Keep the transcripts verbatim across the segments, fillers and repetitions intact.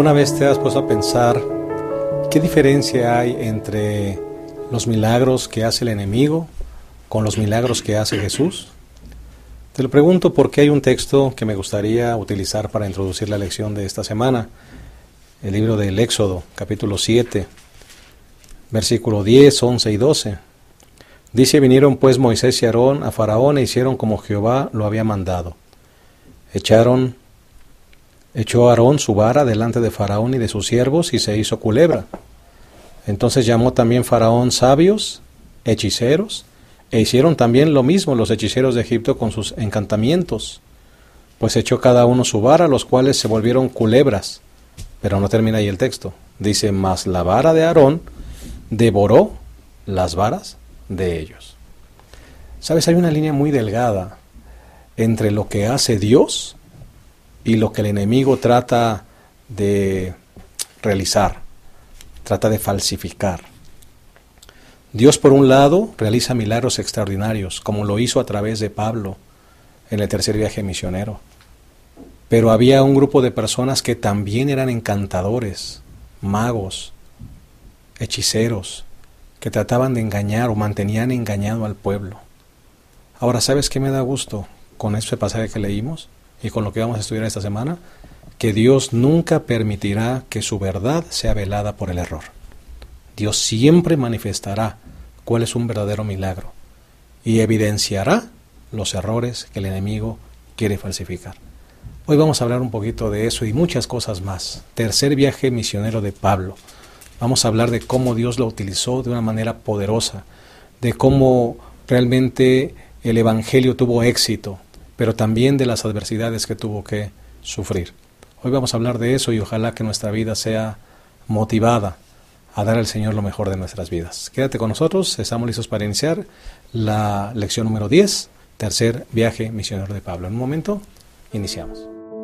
¿Alguna vez te has puesto a pensar qué diferencia hay entre los milagros que hace el enemigo con los milagros que hace Jesús? Te lo pregunto porque hay un texto que me gustaría utilizar para introducir la lección de esta semana. El libro del Éxodo, capítulo siete, versículo diez, once y doce. Dice: vinieron pues Moisés y Aarón a Faraón e hicieron como Jehová lo había mandado. Echaron, echó Aarón su vara delante de Faraón y de sus siervos y se hizo culebra. Entonces llamó también Faraón sabios, hechiceros, e hicieron también lo mismo los hechiceros de Egipto con sus encantamientos. Pues echó cada uno su vara, los cuales se volvieron culebras. Pero no termina ahí el texto. Dice: mas la vara de Aarón devoró las varas de ellos. ¿Sabes? Hay una línea muy delgada entre lo que hace Dios y lo que el enemigo trata de realizar, trata de falsificar. Dios, por un lado, realiza milagros extraordinarios, como lo hizo a través de Pablo en el tercer viaje misionero. Pero había un grupo de personas que también eran encantadores, magos, hechiceros, que trataban de engañar o mantenían engañado al pueblo. Ahora, ¿sabes qué me da gusto con este pasaje que leímos y con lo que vamos a estudiar esta semana? Que Dios nunca permitirá que su verdad sea velada por el error. Dios siempre manifestará cuál es un verdadero milagro y evidenciará los errores que el enemigo quiere falsificar. Hoy vamos a hablar un poquito de eso y muchas cosas más. Tercer viaje misionero de Pablo. Vamos a hablar de cómo Dios lo utilizó de una manera poderosa, de cómo realmente el evangelio tuvo éxito, pero también de las adversidades que tuvo que sufrir. Hoy vamos a hablar de eso y ojalá que nuestra vida sea motivada a dar al Señor lo mejor de nuestras vidas. Quédate con nosotros, estamos listos para iniciar la lección número diez, tercer viaje misionero de Pablo. En un momento, iniciamos.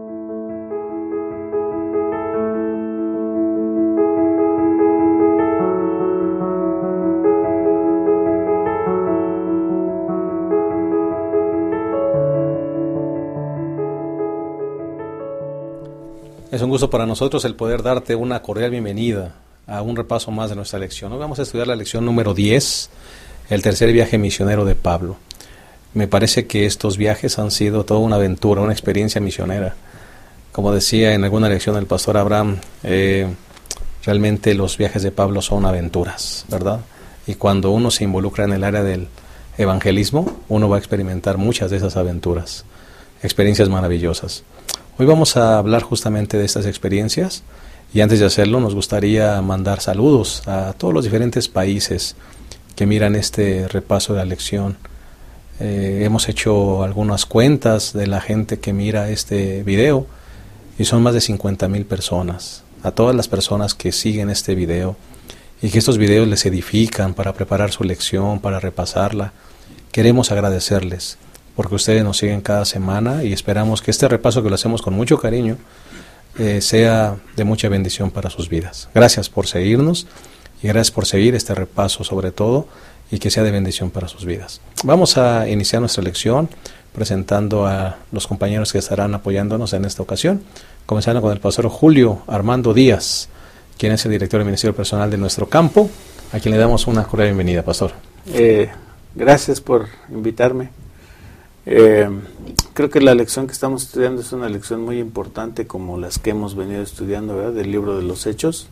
Es un gusto para nosotros el poder darte una cordial bienvenida a un repaso más de nuestra lección. Hoy vamos a estudiar la lección número diez, el tercer viaje misionero de Pablo. Me parece que estos viajes han sido toda una aventura, una experiencia misionera. Como decía en alguna lección el pastor Abraham, eh, realmente los viajes de Pablo son aventuras, ¿verdad? Y cuando uno se involucra en el área del evangelismo, uno va a experimentar muchas de esas aventuras, experiencias maravillosas. Hoy vamos a hablar justamente de estas experiencias y antes de hacerlo nos gustaría mandar saludos a todos los diferentes países que miran este repaso de la lección. Eh, hemos hecho algunas cuentas de la gente que mira este video y son más de cincuenta mil personas. A todas las personas que siguen este video y que estos videos les edifican para preparar su lección, para repasarla, queremos agradecerles, porque ustedes nos siguen cada semana y esperamos que este repaso que lo hacemos con mucho cariño eh, sea de mucha bendición para sus vidas. Gracias por seguirnos y gracias por seguir este repaso sobre todo y que sea de bendición para sus vidas. Vamos a iniciar nuestra lección presentando a los compañeros que estarán apoyándonos en esta ocasión, comenzando con el pastor Julio Armando Díaz, quien es el director del Ministerio Personal de nuestro campo, a quien le damos una cordial bienvenida, pastor. Eh, gracias por invitarme. Eh, creo que la lección que estamos estudiando es una lección muy importante, como las que hemos venido estudiando, ¿verdad?, del libro de los Hechos,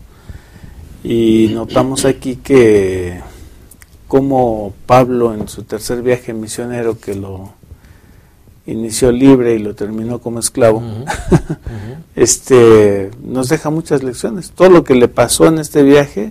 y notamos aquí que como Pablo en su tercer viaje misionero, que lo inició libre y lo terminó como esclavo, uh-huh. Uh-huh. este nos deja muchas lecciones. Todo lo que le pasó en este viaje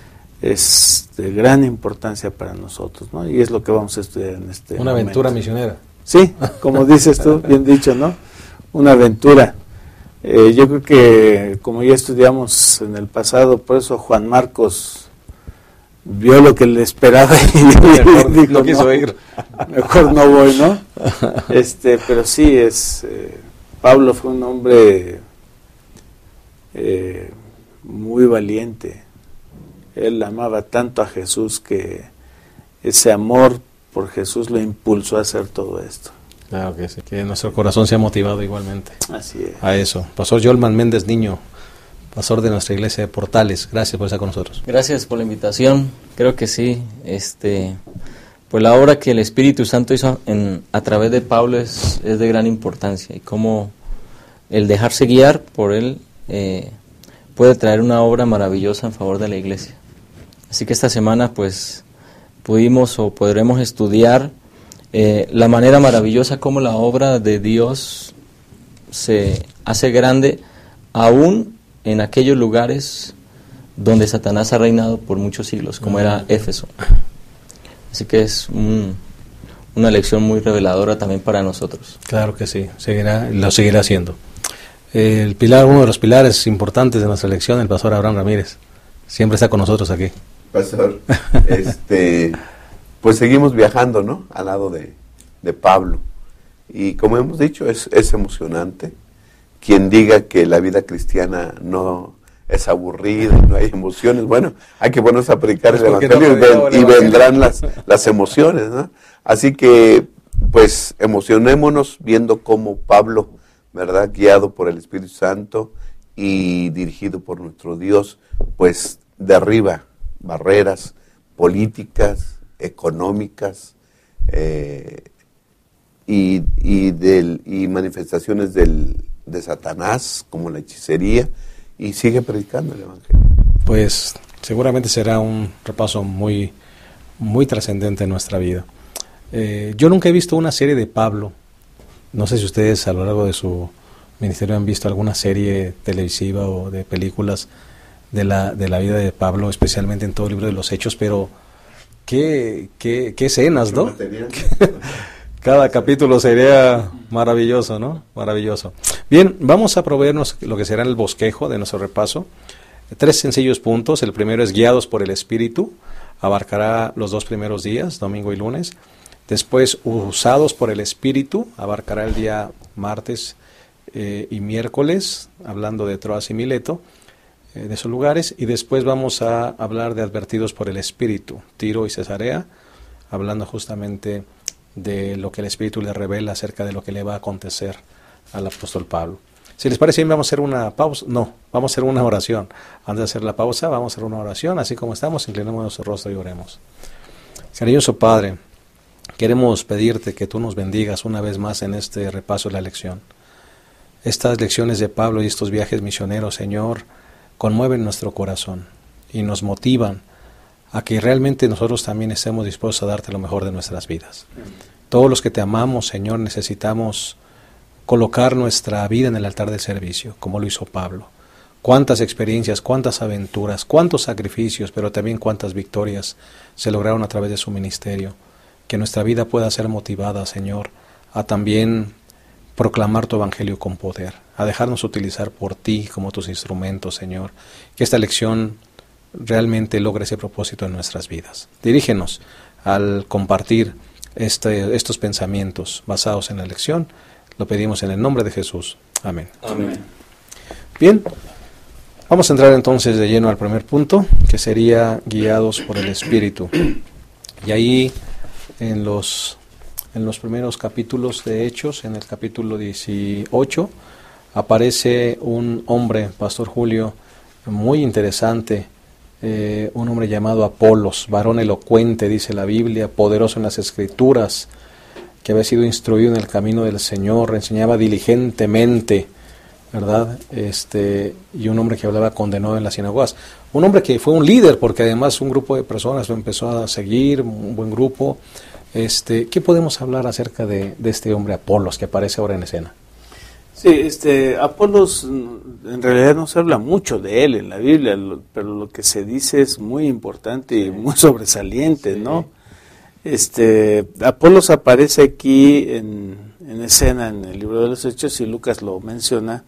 es de gran importancia para nosotros, ¿no? Y es lo que vamos a estudiar en este Una momento. aventura misionera. Sí, como dices tú, bien dicho, ¿no? Una aventura. Eh, yo creo que, como ya estudiamos en el pasado, por eso Juan Marcos vio lo que le esperaba y mejor, dijo, no quiso no, ir. Mejor no voy, ¿no? Este, pero sí, es eh, Pablo fue un hombre eh, muy valiente. Él amaba tanto a Jesús que ese amor por Jesús lo impulsó a hacer todo esto. Claro que sí, que nuestro corazón se ha motivado igualmente. Así es. A eso. Pastor Yolman Méndez Niño, pastor de nuestra iglesia de Portales. Gracias por estar con nosotros. Gracias por la invitación. Creo que sí, este, pues la obra que el Espíritu Santo hizo en, a través de Pablo es, es de gran importancia, y cómo el dejarse guiar por él eh, puede traer una obra maravillosa en favor de la iglesia. Así que esta semana pues pudimos o podremos estudiar eh, la manera maravillosa como la obra de Dios se hace grande aún en aquellos lugares donde Satanás ha reinado por muchos siglos, como era Éfeso. Así que es un, una lección muy reveladora también para nosotros. Claro que sí, seguirá, lo seguirá haciendo. El pilar, uno de los pilares importantes de nuestra lección, el pastor Abraham Ramírez, siempre está con nosotros aquí. Pastor, este, pues seguimos viajando, ¿no? Al lado de, de Pablo. Y como hemos dicho, es, es emocionante. Quien diga que la vida cristiana no es aburrida, no hay emociones, bueno, hay que ponerse a predicar el Evangelio, no y, ven, y vendrán las, las emociones, ¿no? Así que, pues, emocionémonos viendo cómo Pablo, ¿verdad?, guiado por el Espíritu Santo y dirigido por nuestro Dios, pues, derriba barreras políticas, económicas, eh, y, y, del, y manifestaciones del, de Satanás, como la hechicería, y sigue predicando el Evangelio. Pues seguramente será un repaso muy, muy trascendente en nuestra vida. Eh, yo nunca he visto una serie de Pablo. No sé si ustedes a lo largo de su ministerio han visto alguna serie televisiva o de películas de la, de la vida de Pablo, especialmente en todo el libro de los Hechos, pero qué, qué, qué escenas, ¿no? Cada capítulo sería maravilloso, ¿no? Maravilloso. Bien, vamos a proveernos lo que será el bosquejo de nuestro repaso. Tres sencillos puntos. El primero es guiados por el Espíritu. Abarcará los dos primeros días, domingo y lunes. Después, usados por el Espíritu. Abarcará el día martes eh, y miércoles, hablando de Troas y Mileto, eh, de esos lugares. Y después vamos a hablar de advertidos por el Espíritu, Tiro y Cesarea, hablando justamente de lo que el Espíritu le revela acerca de lo que le va a acontecer al apóstol Pablo. Si les parece bien, vamos a hacer una pausa. No, vamos a hacer una oración. Antes de hacer la pausa, vamos a hacer una oración. Así como estamos, inclinemos nuestro rostro y oremos. Cariñoso Padre, queremos pedirte que tú nos bendigas una vez más en este repaso de la lección. Estas lecciones de Pablo y estos viajes misioneros, Señor, conmueven nuestro corazón y nos motivan a que realmente nosotros también estemos dispuestos a darte lo mejor de nuestras vidas. Todos los que te amamos, Señor, necesitamos colocar nuestra vida en el altar del servicio, como lo hizo Pablo. Cuántas experiencias, cuántas aventuras, cuántos sacrificios, pero también cuántas victorias se lograron a través de su ministerio. Que nuestra vida pueda ser motivada, Señor, a también proclamar tu evangelio con poder, a dejarnos utilizar por ti como tus instrumentos, Señor. Que esta lección realmente logre ese propósito en nuestras vidas. Dirígenos al compartir este, estos pensamientos basados en la lección. Lo pedimos en el nombre de Jesús. Amén. Amén. Bien, vamos a entrar entonces de lleno al primer punto, que sería guiados por el Espíritu. Y ahí en los, en los primeros capítulos de Hechos, en el capítulo dieciocho, aparece un hombre, Pastor Julio, muy interesante. Eh, un hombre llamado Apolos, varón elocuente, dice la Biblia, poderoso en las Escrituras, que había sido instruido en el camino del Señor, enseñaba diligentemente, ¿verdad? Este, y un hombre que hablaba con denuedo en las sinagogas. Un hombre que fue un líder, porque además un grupo de personas lo empezó a seguir, un buen grupo. Este, ¿qué podemos hablar acerca de, de este hombre Apolos que aparece ahora en escena? Sí, este, Apolos, en realidad no se habla mucho de él en la Biblia, lo, pero lo que se dice es muy importante y muy sobresaliente, sí, ¿no? Este, Apolos aparece aquí en, en escena en el libro de los Hechos, y Lucas lo menciona,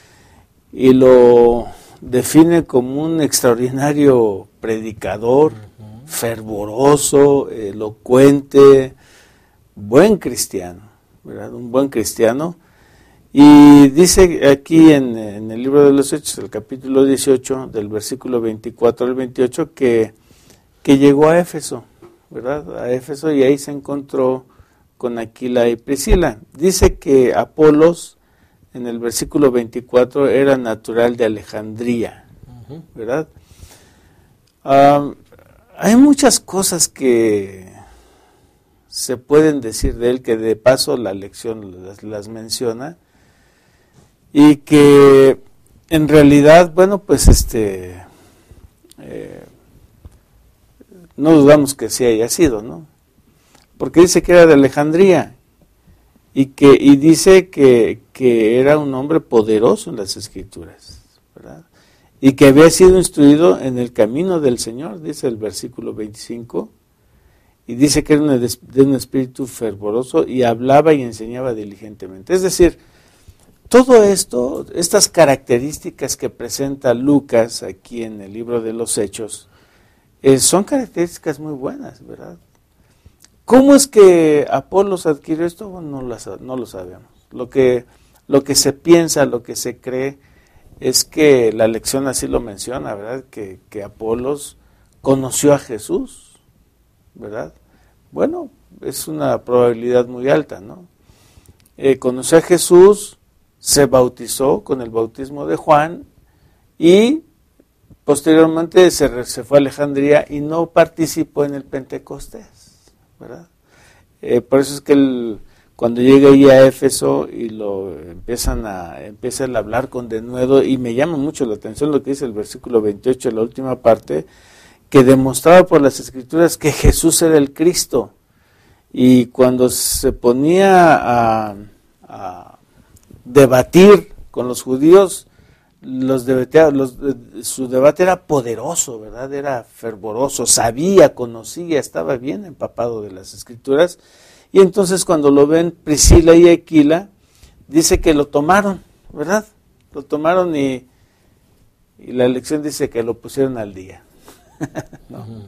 y lo define como un extraordinario predicador, uh-huh, fervoroso, elocuente, buen cristiano, ¿verdad? Un buen cristiano. Y dice aquí en, en el libro de los Hechos, el capítulo dieciocho, del versículo veinticuatro al veintiocho, que, que llegó a Éfeso, ¿verdad? A Éfeso, y ahí se encontró con Aquila y Priscila. Dice que Apolos en el versículo veinticuatro, era natural de Alejandría, uh-huh. ¿verdad? Um, hay muchas cosas que se pueden decir de él, que de paso la lección las, las menciona, y que en realidad, bueno, pues este, eh, no dudamos que sí haya sido, ¿no? Porque dice que era de Alejandría, y que y dice que, que era un hombre poderoso en las Escrituras, ¿verdad? Y que había sido instruido en el camino del Señor, dice el versículo veinticinco, y dice que era de un espíritu fervoroso y hablaba y enseñaba diligentemente. Es decir, todo esto, estas características que presenta Lucas aquí en el libro de los Hechos, eh, son características muy buenas, ¿verdad? ¿Cómo es que Apolos adquirió esto? Bueno, no, lo, no lo sabemos. Lo que, lo que se piensa, lo que se cree, es que la lección así lo menciona, ¿verdad? Que, que Apolos conoció a Jesús, ¿verdad? Bueno, es una probabilidad muy alta, ¿no? Eh, conoció a Jesús, se bautizó con el bautismo de Juan y posteriormente se, se fue a Alejandría y no participó en el Pentecostés, ¿verdad? Eh, por eso es que el, cuando llega ahí a Éfeso y lo empiezan a empiezan a hablar con denuedo, y me llama mucho la atención lo que dice el versículo veintiocho, la última parte, que demostraba por las Escrituras que Jesús era el Cristo. Y cuando se ponía a, a debatir con los judíos, los debatía, los, su debate era poderoso, ¿verdad? Era fervoroso, sabía, conocía, estaba bien empapado de las Escrituras. Y entonces cuando lo ven Priscila y Aquila, dice que lo tomaron, ¿verdad? Lo tomaron y, y la lección dice que lo pusieron al día. ¿No? Uh-huh.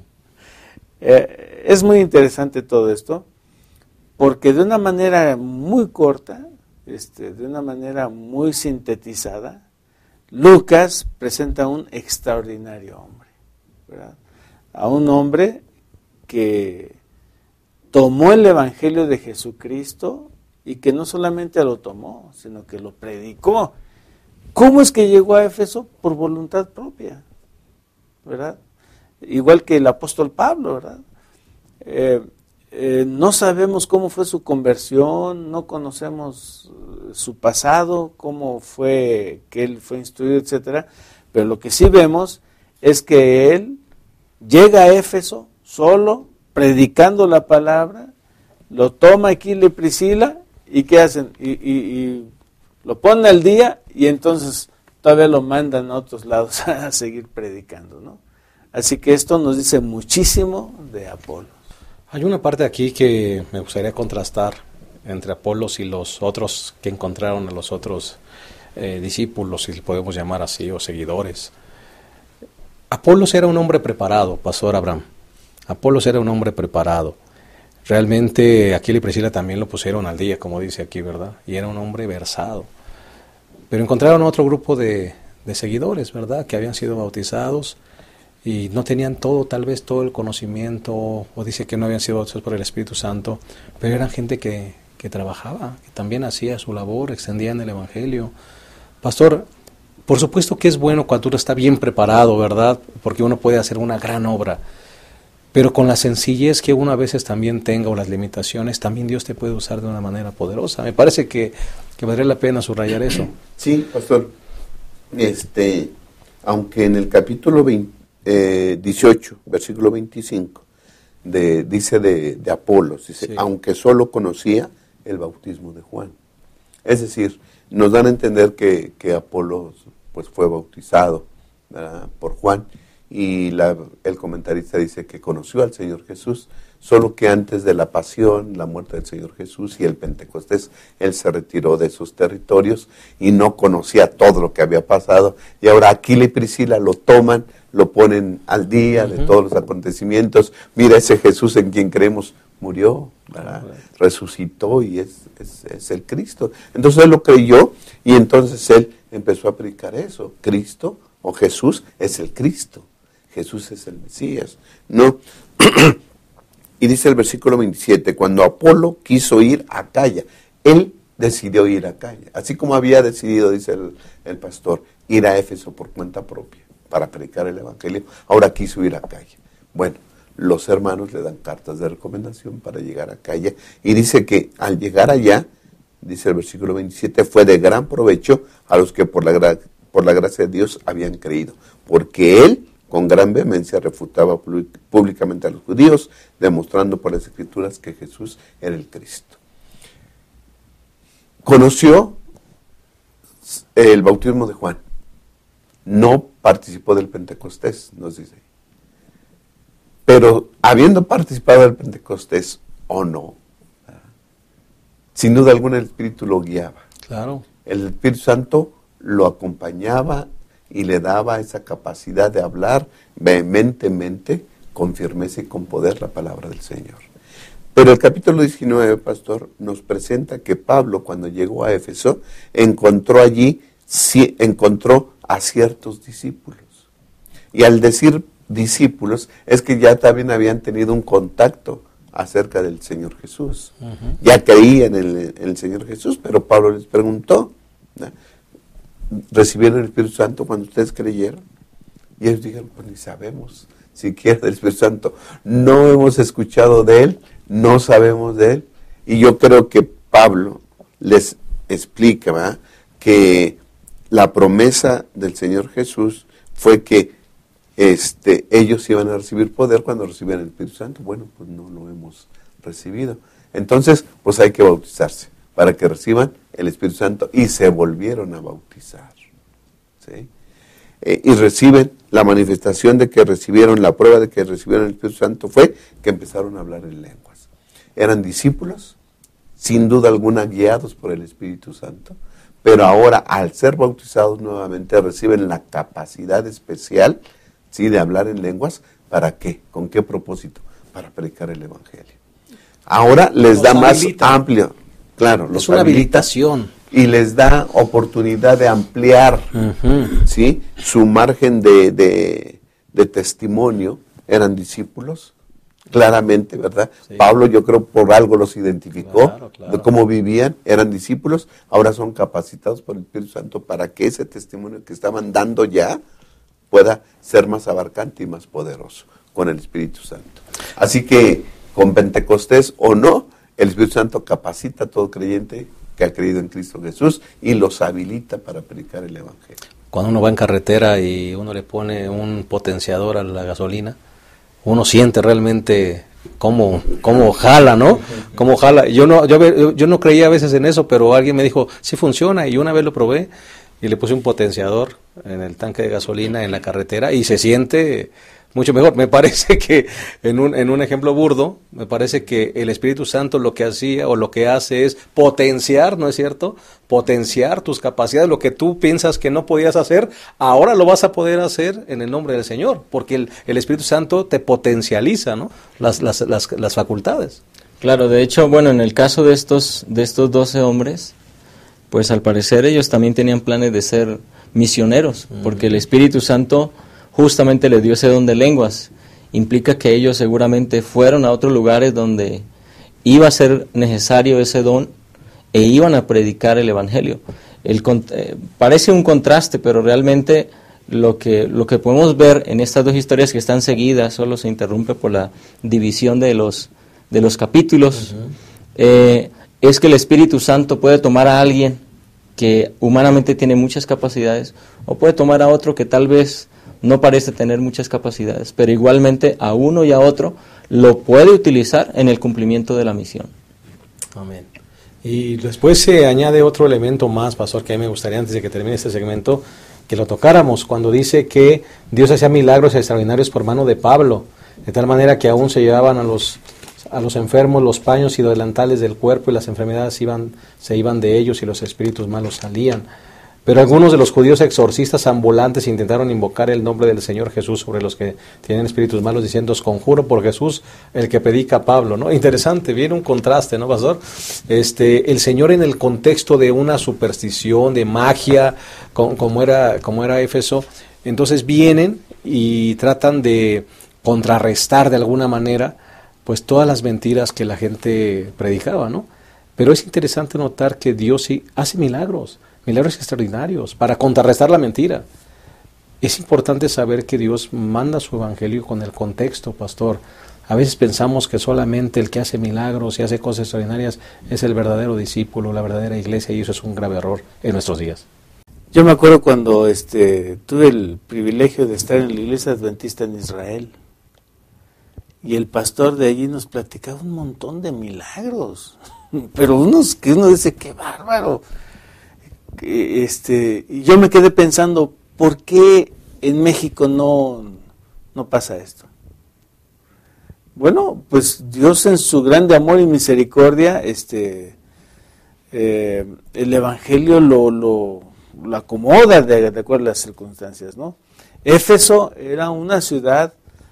eh, es muy interesante todo esto, porque de una manera muy corta, este, de una manera muy sintetizada, Lucas presenta a un extraordinario hombre, ¿verdad? A un hombre que tomó el Evangelio de Jesucristo y que no solamente lo tomó, sino que lo predicó. ¿Cómo es que llegó a Éfeso? Por voluntad propia, ¿verdad? Igual que el apóstol Pablo, ¿verdad? Eh, eh, no sabemos cómo fue su conversión, no conocemos su pasado, cómo fue que él fue instruido, etcétera, pero lo que sí vemos es que él llega a Éfeso solo, predicando la palabra, lo toma Aquila y Priscila, y ¿qué hacen? Y, y, y lo ponen al día, y entonces todavía lo mandan a otros lados a seguir predicando, ¿no? Así que esto nos dice muchísimo de Apolos. Hay una parte aquí que me gustaría contrastar entre Apolos y los otros que encontraron a los otros eh, discípulos, si podemos llamar así, o seguidores. Apolos era un hombre preparado, Pastor Abraham. Apolos era un hombre preparado. Realmente Aquila y Priscila también lo pusieron al día, como dice aquí, ¿verdad? Y era un hombre versado. Pero encontraron otro grupo de, de seguidores, ¿verdad? Que habían sido bautizados y no tenían todo, tal vez todo el conocimiento, o dice que no habían sido bautizados por el Espíritu Santo, pero eran gente que, que trabajaba, que también hacía su labor, extendían el Evangelio. Pastor, por supuesto que es bueno cuando uno está bien preparado, ¿verdad? Porque uno puede hacer una gran obra, pero con la sencillez que uno a veces también tenga, o las limitaciones, también Dios te puede usar de una manera poderosa. Me parece que, que valdría la pena subrayar eso. Sí, pastor. Este, aunque en el capítulo veinte, eh, dieciocho, versículo veinticinco, de, dice de, de Apolos, dice, sí, aunque solo conocía el bautismo de Juan. Es decir, nos dan a entender que, que Apolos pues, fue bautizado, ¿verdad?, por Juan. Y la, el comentarista dice que conoció al Señor Jesús, solo que antes de la pasión, la muerte del Señor Jesús y el Pentecostés, él se retiró de esos territorios y no conocía todo lo que había pasado. Y ahora Aquila y Priscila lo toman, lo ponen al día uh-huh. de todos los acontecimientos. Mira, ese Jesús en quien creemos murió, ¿verdad? Uh-huh. Resucitó y es, es, es el Cristo. Entonces él lo creyó y entonces él empezó a predicar eso. Cristo o Jesús es el Cristo. Jesús es el Mesías, ¿no? Y dice el versículo veintisiete, cuando Apolo quiso ir a Acaya, él decidió ir a Acaya. Así como había decidido, dice el, el pastor, ir a Éfeso por cuenta propia para predicar el Evangelio, ahora quiso ir a Acaya. Bueno, los hermanos le dan cartas de recomendación para llegar a Acaya y dice que al llegar allá, dice el versículo veintisiete, fue de gran provecho a los que por la, gra- por la gracia de Dios habían creído, porque él con gran vehemencia refutaba públicamente a los judíos, demostrando por las Escrituras que Jesús era el Cristo. Conoció el bautismo de Juan, no participó del Pentecostés, nos dice. Pero habiendo participado del Pentecostés o no, sin duda alguna el Espíritu lo guiaba. Claro. El Espíritu Santo lo acompañaba y le daba esa capacidad de hablar vehementemente, con firmeza y con poder la palabra del Señor. Pero el capítulo diecinueve, pastor, nos presenta que Pablo, cuando llegó a Éfeso, encontró allí, sí, encontró a ciertos discípulos. Y al decir discípulos, es que ya también habían tenido un contacto acerca del Señor Jesús. Uh-huh. Ya creían en el, en el Señor Jesús, pero Pablo les preguntó, ¿no? ¿Recibieron el Espíritu Santo cuando ustedes creyeron? Y ellos dijeron, pues ni sabemos siquiera del Espíritu Santo. No hemos escuchado de Él, no sabemos de Él. Y yo creo que Pablo les explica, ¿verdad?, que la promesa del Señor Jesús fue que este, ellos iban a recibir poder cuando recibieran el Espíritu Santo. Bueno, pues no lo hemos recibido. Entonces, pues hay que bautizarse para que reciban el Espíritu Santo, y se volvieron a bautizar, ¿sí? Eh, y reciben la manifestación de que recibieron, la prueba de que recibieron el Espíritu Santo fue que empezaron a hablar en lenguas. Eran discípulos, sin duda alguna guiados por el Espíritu Santo, pero ahora al ser bautizados nuevamente reciben la capacidad especial, ¿sí?, de hablar en lenguas. ¿Para qué? ¿Con qué propósito? Para predicar el Evangelio. Ahora les Los da más habilita. amplio. Claro, los es una habilita, habilitación. y les da oportunidad de ampliar, uh-huh, ¿sí?, su margen de, de, de testimonio. Eran discípulos, claramente, ¿verdad? Sí. Pablo, yo creo, por algo los identificó, claro, claro, de cómo vivían. Eran discípulos, ahora son capacitados por el Espíritu Santo para que ese testimonio que estaban dando ya pueda ser más abarcante y más poderoso con el Espíritu Santo. Así que, con Pentecostés o no, el Espíritu Santo capacita a todo creyente que ha creído en Cristo Jesús y los habilita para predicar el Evangelio. Cuando uno va en carretera y uno le pone un potenciador a la gasolina, uno siente realmente cómo, cómo jala, ¿no? Cómo jala. Yo no, yo, yo no creía a veces en eso, pero alguien me dijo, sí funciona, y una vez lo probé y le puse un potenciador en el tanque de gasolina en la carretera y se siente mucho mejor. Me parece que, en un, en un ejemplo burdo, me parece que el Espíritu Santo lo que hacía o lo que hace es potenciar, ¿no es cierto? Potenciar tus capacidades, lo que tú piensas que no podías hacer, ahora lo vas a poder hacer en el nombre del Señor, porque el, el Espíritu Santo te potencializa, ¿no?, las, las, las, las facultades. Claro, de hecho, bueno, en el caso de estos, de estos doce hombres, pues al parecer ellos también tenían planes de ser misioneros, mm. porque el Espíritu Santo justamente les dio ese don de lenguas. Implica que ellos seguramente fueron a otros lugares donde iba a ser necesario ese don e iban a predicar el Evangelio. El, eh, parece un contraste, pero realmente lo que, lo que podemos ver en estas dos historias que están seguidas, solo se interrumpe por la división de los, de los capítulos, uh-huh. eh, es que el Espíritu Santo puede tomar a alguien que humanamente tiene muchas capacidades, o puede tomar a otro que tal vez no parece tener muchas capacidades, pero igualmente a uno y a otro lo puede utilizar en el cumplimiento de la misión. Amén. Y después se añade otro elemento más, pastor, que a mí me gustaría, antes de que termine este segmento, que lo tocáramos, cuando dice que Dios hacía milagros extraordinarios por mano de Pablo, de tal manera que aún se llevaban a los a los enfermos los paños y delantales del cuerpo, y las enfermedades iban, se iban de ellos y los espíritus malos salían. Pero algunos de los judíos exorcistas ambulantes intentaron invocar el nombre del Señor Jesús sobre los que tienen espíritus malos, diciendo, os conjuro por Jesús, el que predica Pablo, ¿no? Interesante, viene un contraste, ¿no, pastor? Este, el Señor en el contexto de una superstición, de magia, como, como era, como era Éfeso, entonces vienen y tratan de contrarrestar de alguna manera, pues todas las mentiras que la gente predicaba, ¿no? Pero es interesante notar que Dios sí hace milagros, milagros extraordinarios, para contrarrestar la mentira. Es importante saber que Dios manda su evangelio con el contexto, pastor. A veces pensamos que solamente el que hace milagros y hace cosas extraordinarias es el verdadero discípulo, la verdadera iglesia, y eso es un grave error en nuestros días. Yo me acuerdo cuando este, tuve el privilegio de estar en la iglesia adventista en Israel, y el pastor de allí nos platicaba un montón de milagros, pero unos que uno dice, qué bárbaro. Este, y yo me quedé pensando, ¿por qué en México no, no pasa esto? Bueno, pues Dios en su grande amor y misericordia, este, eh, el evangelio lo, lo, lo acomoda de, de acuerdo a las circunstancias, ¿no? Éfeso era una ciudad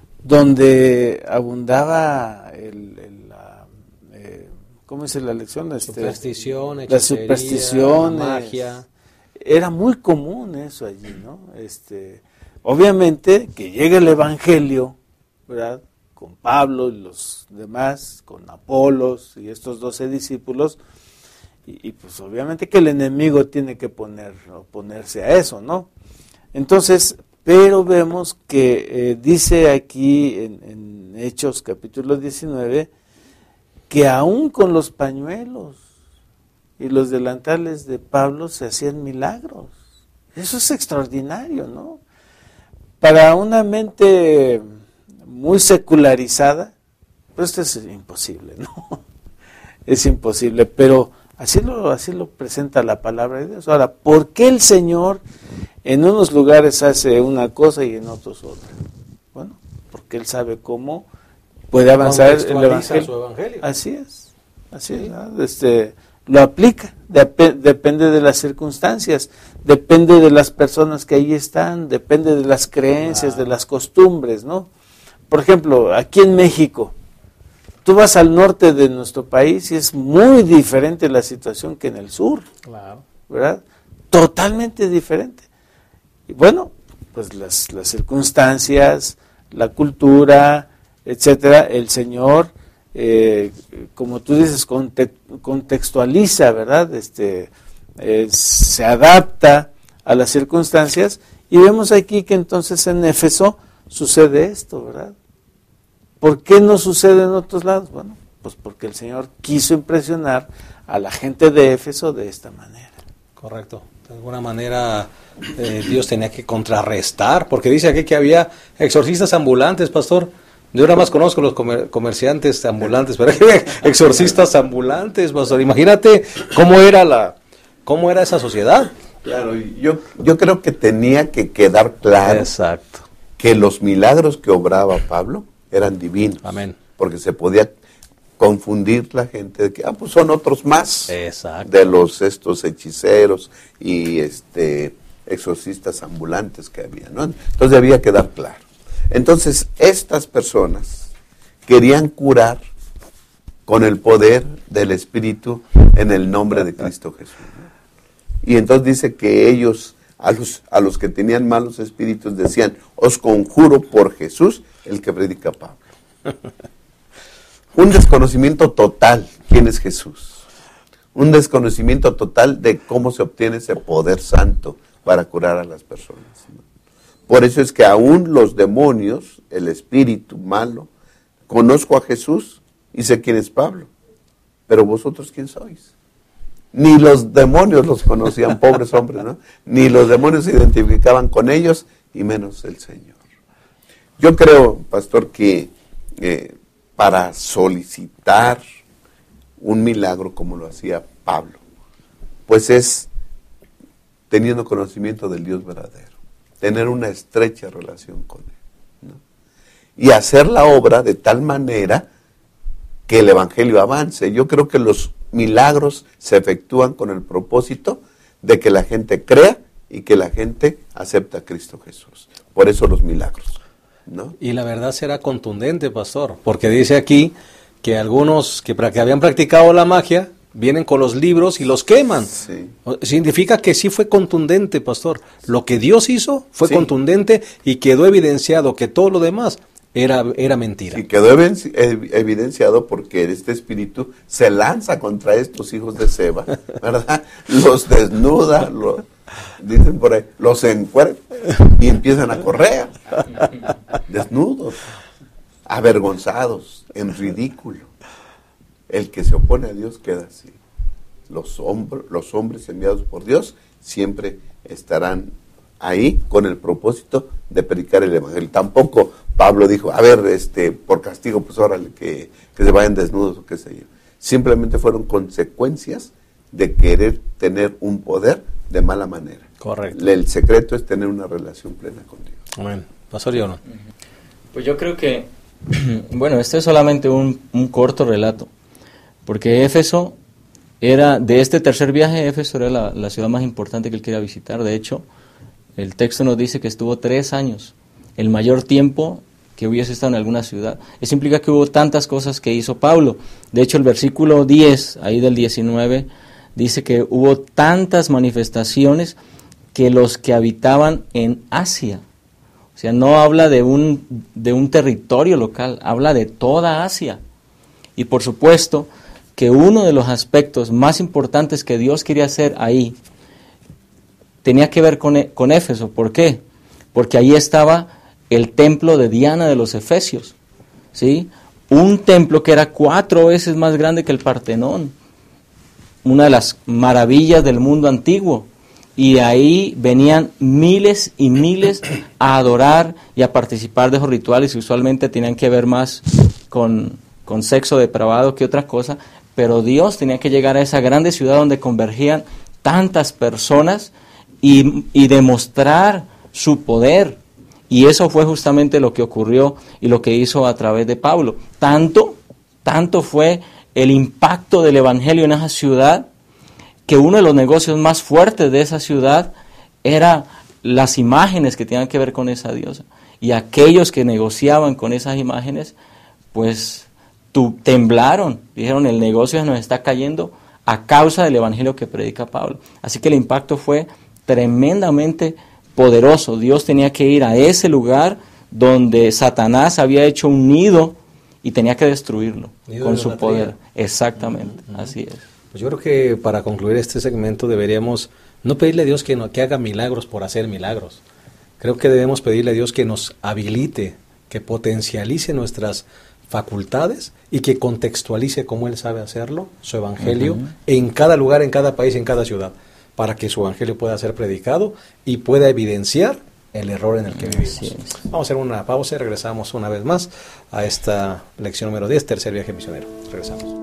donde abundaba el, el la, eh, ¿cómo es la lección? Este, Superstición, la superstición, la magia. Era muy común eso allí, ¿no? Este, obviamente que llega el evangelio, ¿verdad? Con Pablo y los demás, con Apolos y estos doce discípulos, y, y pues obviamente que el enemigo tiene que poner, oponerse a eso, ¿no? Entonces, pero vemos que eh, dice aquí en, en Hechos capítulo diecinueve, que aún con los pañuelos y los delantales de Pablo se hacían milagros. Eso es extraordinario, ¿no? Para una mente muy secularizada, pues esto es imposible, ¿no? Es imposible, pero así lo, así lo presenta la palabra de Dios. Ahora, ¿por qué el Señor en unos lugares hace una cosa y en otros otra? Bueno, porque Él sabe cómo puede avanzar el evangelio. Su evangelio. Así es, así es, ¿no? Este, lo aplica, dep- depende de las circunstancias, depende de las personas que ahí están, depende de las creencias, wow. de las costumbres, ¿no? Por ejemplo, aquí en México, tú vas al norte de nuestro país y es muy diferente la situación que en el sur, claro. ¿verdad? Totalmente diferente. Y bueno, pues las, las circunstancias, la cultura, etcétera, el Señor, eh, como tú dices, conte- contextualiza, ¿verdad? Este, eh, se adapta a las circunstancias, y vemos aquí que entonces en Éfeso sucede esto, ¿verdad? ¿Por qué no sucede en otros lados? Bueno, pues porque el Señor quiso impresionar a la gente de Éfeso de esta manera. Correcto. De alguna manera eh, Dios tenía que contrarrestar, porque dice aquí que había exorcistas ambulantes, pastor. Yo nada más conozco los comer- comerciantes ambulantes, pero había exorcistas ambulantes, pastor. Imagínate cómo era la, cómo era esa sociedad. Claro, yo, yo creo que tenía que quedar claro Exacto. que los milagros que obraba Pablo eran divinos. Amén. Porque se podía confundir la gente de que, ah, pues son otros más. Exacto. De los estos hechiceros y este exorcistas ambulantes que había, ¿no? Entonces debía quedar claro. Entonces, estas personas querían curar con el poder del Espíritu en el nombre de Cristo Jesús, ¿no? Y entonces dice que ellos, a los, a los que tenían malos espíritus, decían, os conjuro por Jesús, el que predica Pablo. Un desconocimiento total, ¿quién es Jesús? Un desconocimiento total de cómo se obtiene ese poder santo para curar a las personas, ¿no? Por eso es que aún los demonios, el espíritu malo, conozco a Jesús y sé quién es Pablo, pero vosotros ¿quién sois? Ni los demonios los conocían, pobres hombres, ¿no? Ni los demonios se identificaban con ellos, y menos el Señor. Yo creo, pastor, que eh, para solicitar un milagro como lo hacía Pablo, pues es teniendo conocimiento del Dios verdadero, tener una estrecha relación con Él, ¿no? Y hacer la obra de tal manera que el Evangelio avance. Yo creo que los milagros se efectúan con el propósito de que la gente crea y que la gente acepte a Cristo Jesús. Por eso los milagros, ¿no? Y la verdad será contundente, pastor, porque dice aquí que algunos que, que habían practicado la magia vienen con los libros y los queman. Sí. Significa que sí fue contundente, pastor. Lo que Dios hizo fue Sí. contundente y quedó evidenciado que todo lo demás era, era mentira. Y quedó evidenciado porque este espíritu se lanza contra estos hijos de Seba, ¿verdad? Los desnuda, los, dicen por ahí, los encuerpa y empiezan a correr, desnudos, avergonzados, en ridículo. El que se opone a Dios queda así. Los, hombros, los hombres enviados por Dios siempre estarán ahí con el propósito de predicar el evangelio. Tampoco Pablo dijo, a ver, este, por castigo, pues órale, que, que se vayan desnudos o qué sé yo. Simplemente fueron consecuencias de querer tener un poder de mala manera. Correcto. El secreto es tener una relación plena con Dios. Amén. Pastor Yono. Pues yo creo que, bueno, este es solamente un, un corto relato, porque Éfeso era, de este tercer viaje, Éfeso era la, la ciudad más importante que él quería visitar. De hecho, el texto nos dice que estuvo tres años, el mayor tiempo que hubiese estado en alguna ciudad. Eso implica que hubo tantas cosas que hizo Pablo. De hecho, el versículo diez, ahí del diecinueve, dice que hubo tantas manifestaciones que los que habitaban en Asia, o sea, no habla de un, de un territorio local, habla de toda Asia. Y por supuesto que uno de los aspectos más importantes que Dios quería hacer ahí tenía que ver con, con Éfeso. ¿Por qué? Porque ahí estaba el templo de Diana de los Efesios, ¿sí? Un templo que era cuatro veces más grande que el Partenón, una de las maravillas del mundo antiguo. Y ahí venían miles y miles a adorar y a participar de esos rituales que usualmente tenían que ver más con, con sexo depravado que otra cosa, pero Dios tenía que llegar a esa grande ciudad donde convergían tantas personas y, y demostrar su poder. Y eso fue justamente lo que ocurrió y lo que hizo a través de Pablo. Tanto, tanto fue el impacto del evangelio en esa ciudad, que uno de los negocios más fuertes de esa ciudad era las imágenes que tenían que ver con esa diosa. Y aquellos que negociaban con esas imágenes, pues tu, temblaron, dijeron, el negocio nos está cayendo a causa del evangelio que predica Pablo. Así que el impacto fue tremendamente poderoso. Dios tenía que ir a ese lugar donde Satanás había hecho un nido y tenía que destruirlo nido con de su poder. Exactamente, uh-huh. Así es. Pues yo creo que para concluir este segmento deberíamos no pedirle a Dios que, no, que haga milagros por hacer milagros. Creo que debemos pedirle a Dios que nos habilite, que potencialice nuestras facultades y que contextualice cómo Él sabe hacerlo, su evangelio, uh-huh. en cada lugar, en cada país, en cada ciudad, para que su evangelio pueda ser predicado y pueda evidenciar el error en el que vivimos. Sí, sí. Vamos a hacer una pausa y regresamos una vez más a esta lección número diez, tercer viaje misionero. Regresamos.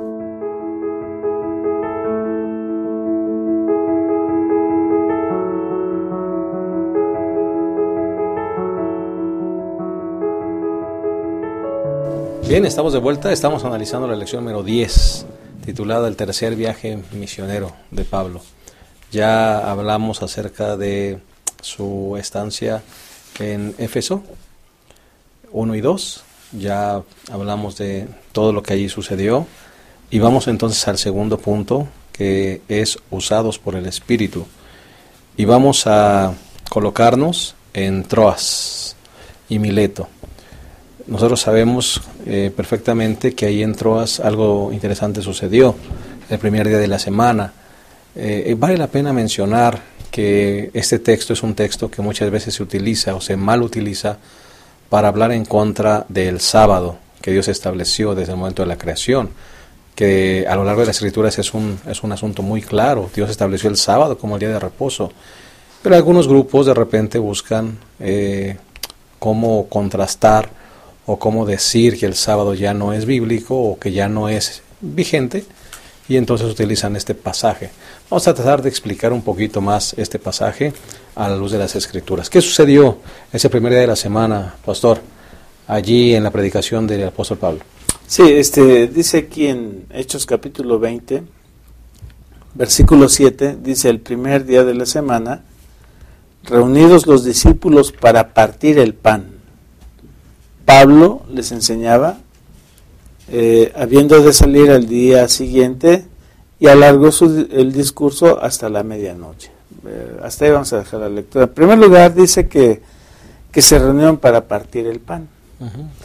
Bien, estamos de vuelta, estamos analizando la lección número diez, titulada El tercer viaje misionero de Pablo. Ya hablamos acerca de su estancia en Éfeso uno y dos, ya hablamos de todo lo que allí sucedió y vamos entonces al segundo punto, que es usados por el Espíritu. Y vamos a colocarnos en Troas y Mileto. Nosotros sabemos eh, perfectamente que ahí en Troas algo interesante sucedió el primer día de la semana. Eh, vale la pena mencionar que este texto es un texto que muchas veces se utiliza o se mal utiliza para hablar en contra del sábado que Dios estableció desde el momento de la creación, que a lo largo de las Escrituras es un, es un asunto muy claro. Dios estableció el sábado como el día de reposo, pero algunos grupos de repente buscan eh, cómo contrastar o cómo decir que el sábado ya no es bíblico o que ya no es vigente, y entonces utilizan este pasaje. Vamos a tratar de explicar un poquito más este pasaje a la luz de las Escrituras. ¿Qué sucedió ese primer día de la semana, pastor, allí en la predicación del apóstol Pablo? Sí, este, dice aquí en Hechos capítulo veinte, versículo siete, dice: el primer día de la semana, reunidos los discípulos para partir el pan, Pablo les enseñaba, eh, habiendo de salir al día siguiente, y alargó su, el discurso hasta la medianoche. Eh, hasta ahí vamos a dejar la lectura. En primer lugar dice que, que se reunieron para partir el pan. Uh-huh.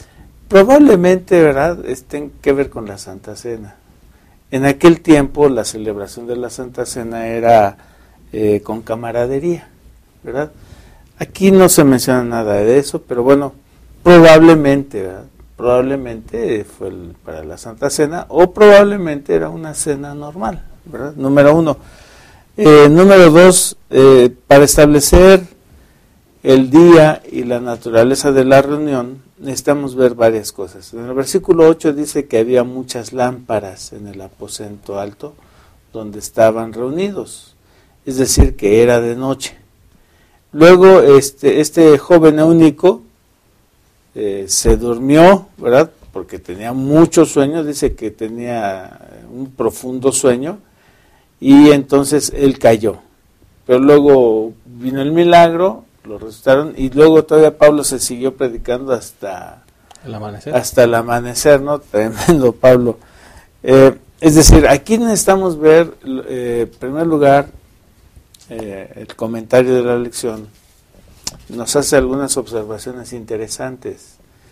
probablemente, ¿verdad?, estén que ver con la Santa Cena. En aquel tiempo la celebración de la Santa Cena era eh, con camaradería, ¿verdad? Aquí no se menciona nada de eso, pero bueno, probablemente, ¿verdad? Probablemente fue el, para la Santa Cena, o probablemente era una cena normal, ¿verdad? Número uno. Eh, número dos, eh, para establecer el día y la naturaleza de la reunión, necesitamos ver varias cosas. En el versículo ocho dice que había muchas lámparas en el aposento alto donde estaban reunidos, es decir, que era de noche. Luego este, este joven eunuco eh, se durmió, ¿verdad?, porque tenía mucho sueño, dice que tenía un profundo sueño, y entonces él cayó. Pero luego vino el milagro, lo resucitaron, y luego todavía Pablo se siguió predicando hasta el amanecer, hasta el amanecer, ¿no? Tremendo Pablo. Eh, es decir, aquí necesitamos ver, eh, en primer lugar, eh, el comentario de la lección nos hace algunas observaciones interesantes.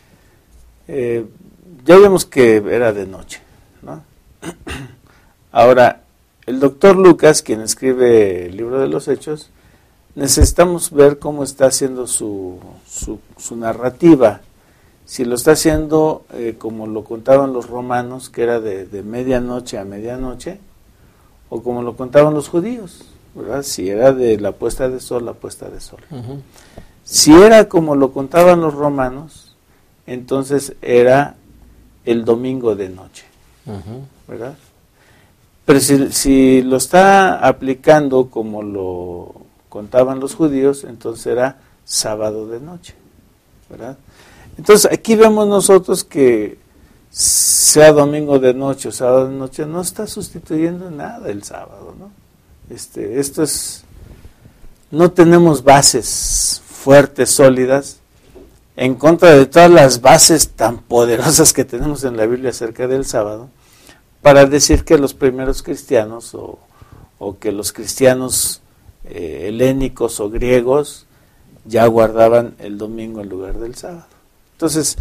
Eh, ya vemos que era de noche, ¿no? Ahora, el doctor Lucas, quien escribe el libro de los Hechos, necesitamos ver cómo está haciendo su, su, su narrativa. Si lo está haciendo eh, como lo contaban los romanos, que era de, de medianoche a medianoche, o como lo contaban los judíos, ¿verdad? Si era de la puesta de sol a puesta de sol. Uh-huh. Si era como lo contaban los romanos, entonces era el domingo de noche, uh-huh, ¿verdad? Pero si, si lo está aplicando como lo contaban los judíos, entonces era sábado de noche, ¿verdad? Entonces aquí vemos nosotros que sea domingo de noche o sábado de noche, no está sustituyendo nada el sábado, ¿no? Este, esto es, no tenemos bases fuertes, sólidas, en contra de todas las bases tan poderosas que tenemos en la Biblia acerca del sábado, para decir que los primeros cristianos o, o que los cristianos eh, helénicos o griegos ya guardaban el domingo en lugar del sábado. Entonces,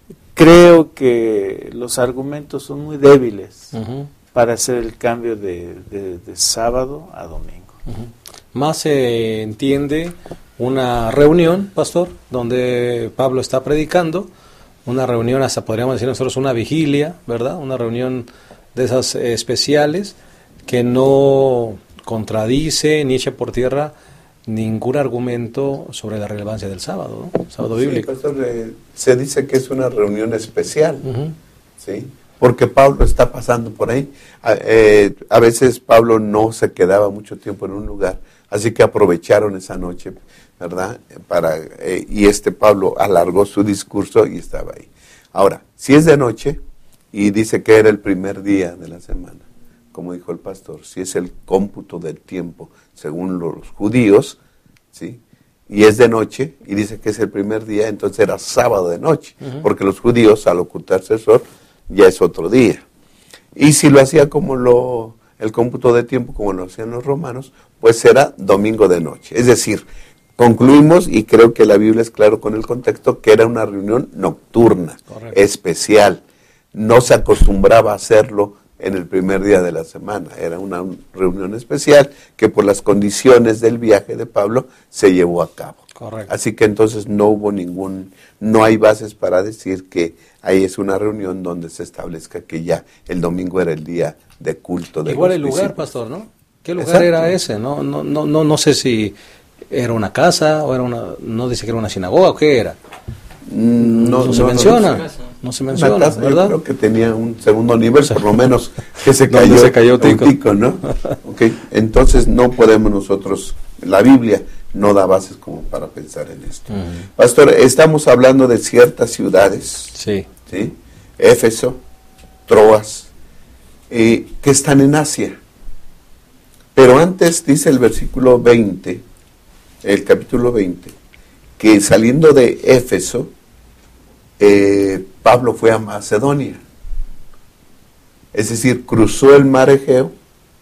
creo que los argumentos son muy débiles uh-huh. para hacer el cambio de, de, de sábado a domingo. Uh-huh. Más se entiende una reunión, pastor, donde Pablo está predicando, una reunión, hasta podríamos decir nosotros una vigilia, ¿verdad? Una reunión de esas eh, especiales que no contradice ni echa por tierra ningún argumento sobre la relevancia del sábado, ¿no? Sábado sí, bíblico. Pastor, eh, se dice que es una reunión especial, uh-huh. ¿sí? Porque Pablo está pasando por ahí. A, eh, a veces Pablo no se quedaba mucho tiempo en un lugar, así que aprovecharon esa noche, ¿verdad? Para, eh, y este Pablo alargó su discurso y estaba ahí. Ahora, si es de noche, y dice que era el primer día de la semana, como dijo el pastor, si es el cómputo del tiempo según los judíos, ¿sí? Y es de noche, y dice que es el primer día, entonces era sábado de noche, uh-huh. porque los judíos al ocultarse el sol ya es otro día. Y si lo hacía como lo, el cómputo de tiempo, como lo hacían los romanos, pues era domingo de noche. Es decir, concluimos, y creo que la Biblia es claro con el contexto, que era una reunión nocturna, correcto, especial. No se acostumbraba a hacerlo en el primer día de la semana, era una reunión especial que por las condiciones del viaje de Pablo se llevó a cabo. Correcto. Así que entonces no hubo ningún, no hay bases para decir que ahí es una reunión donde se establezca que ya el domingo era el día de culto de igual los el lugar, discípulos. pastor, ¿no? ¿Qué lugar Exacto. era ese? No, no, no, no, no sé si era una casa o era una, no dice que era una sinagoga o qué era. No, no, no, no se no, menciona, no, no se menciona, una casa, ¿verdad? Yo creo que tenía un segundo nivel, por lo menos, que se ¿Dónde cayó, se cayó un Tico? tico, ¿no? Okay. Entonces no podemos nosotros, la Biblia no da bases como para pensar en esto. Uh-huh. Pastor, estamos hablando de ciertas ciudades, sí, ¿sí? Éfeso, Troas, eh, que están en Asia. Pero antes dice el versículo veinte, el capítulo veinte, que saliendo de Éfeso, eh, Pablo fue a Macedonia. Es decir, cruzó el mar Egeo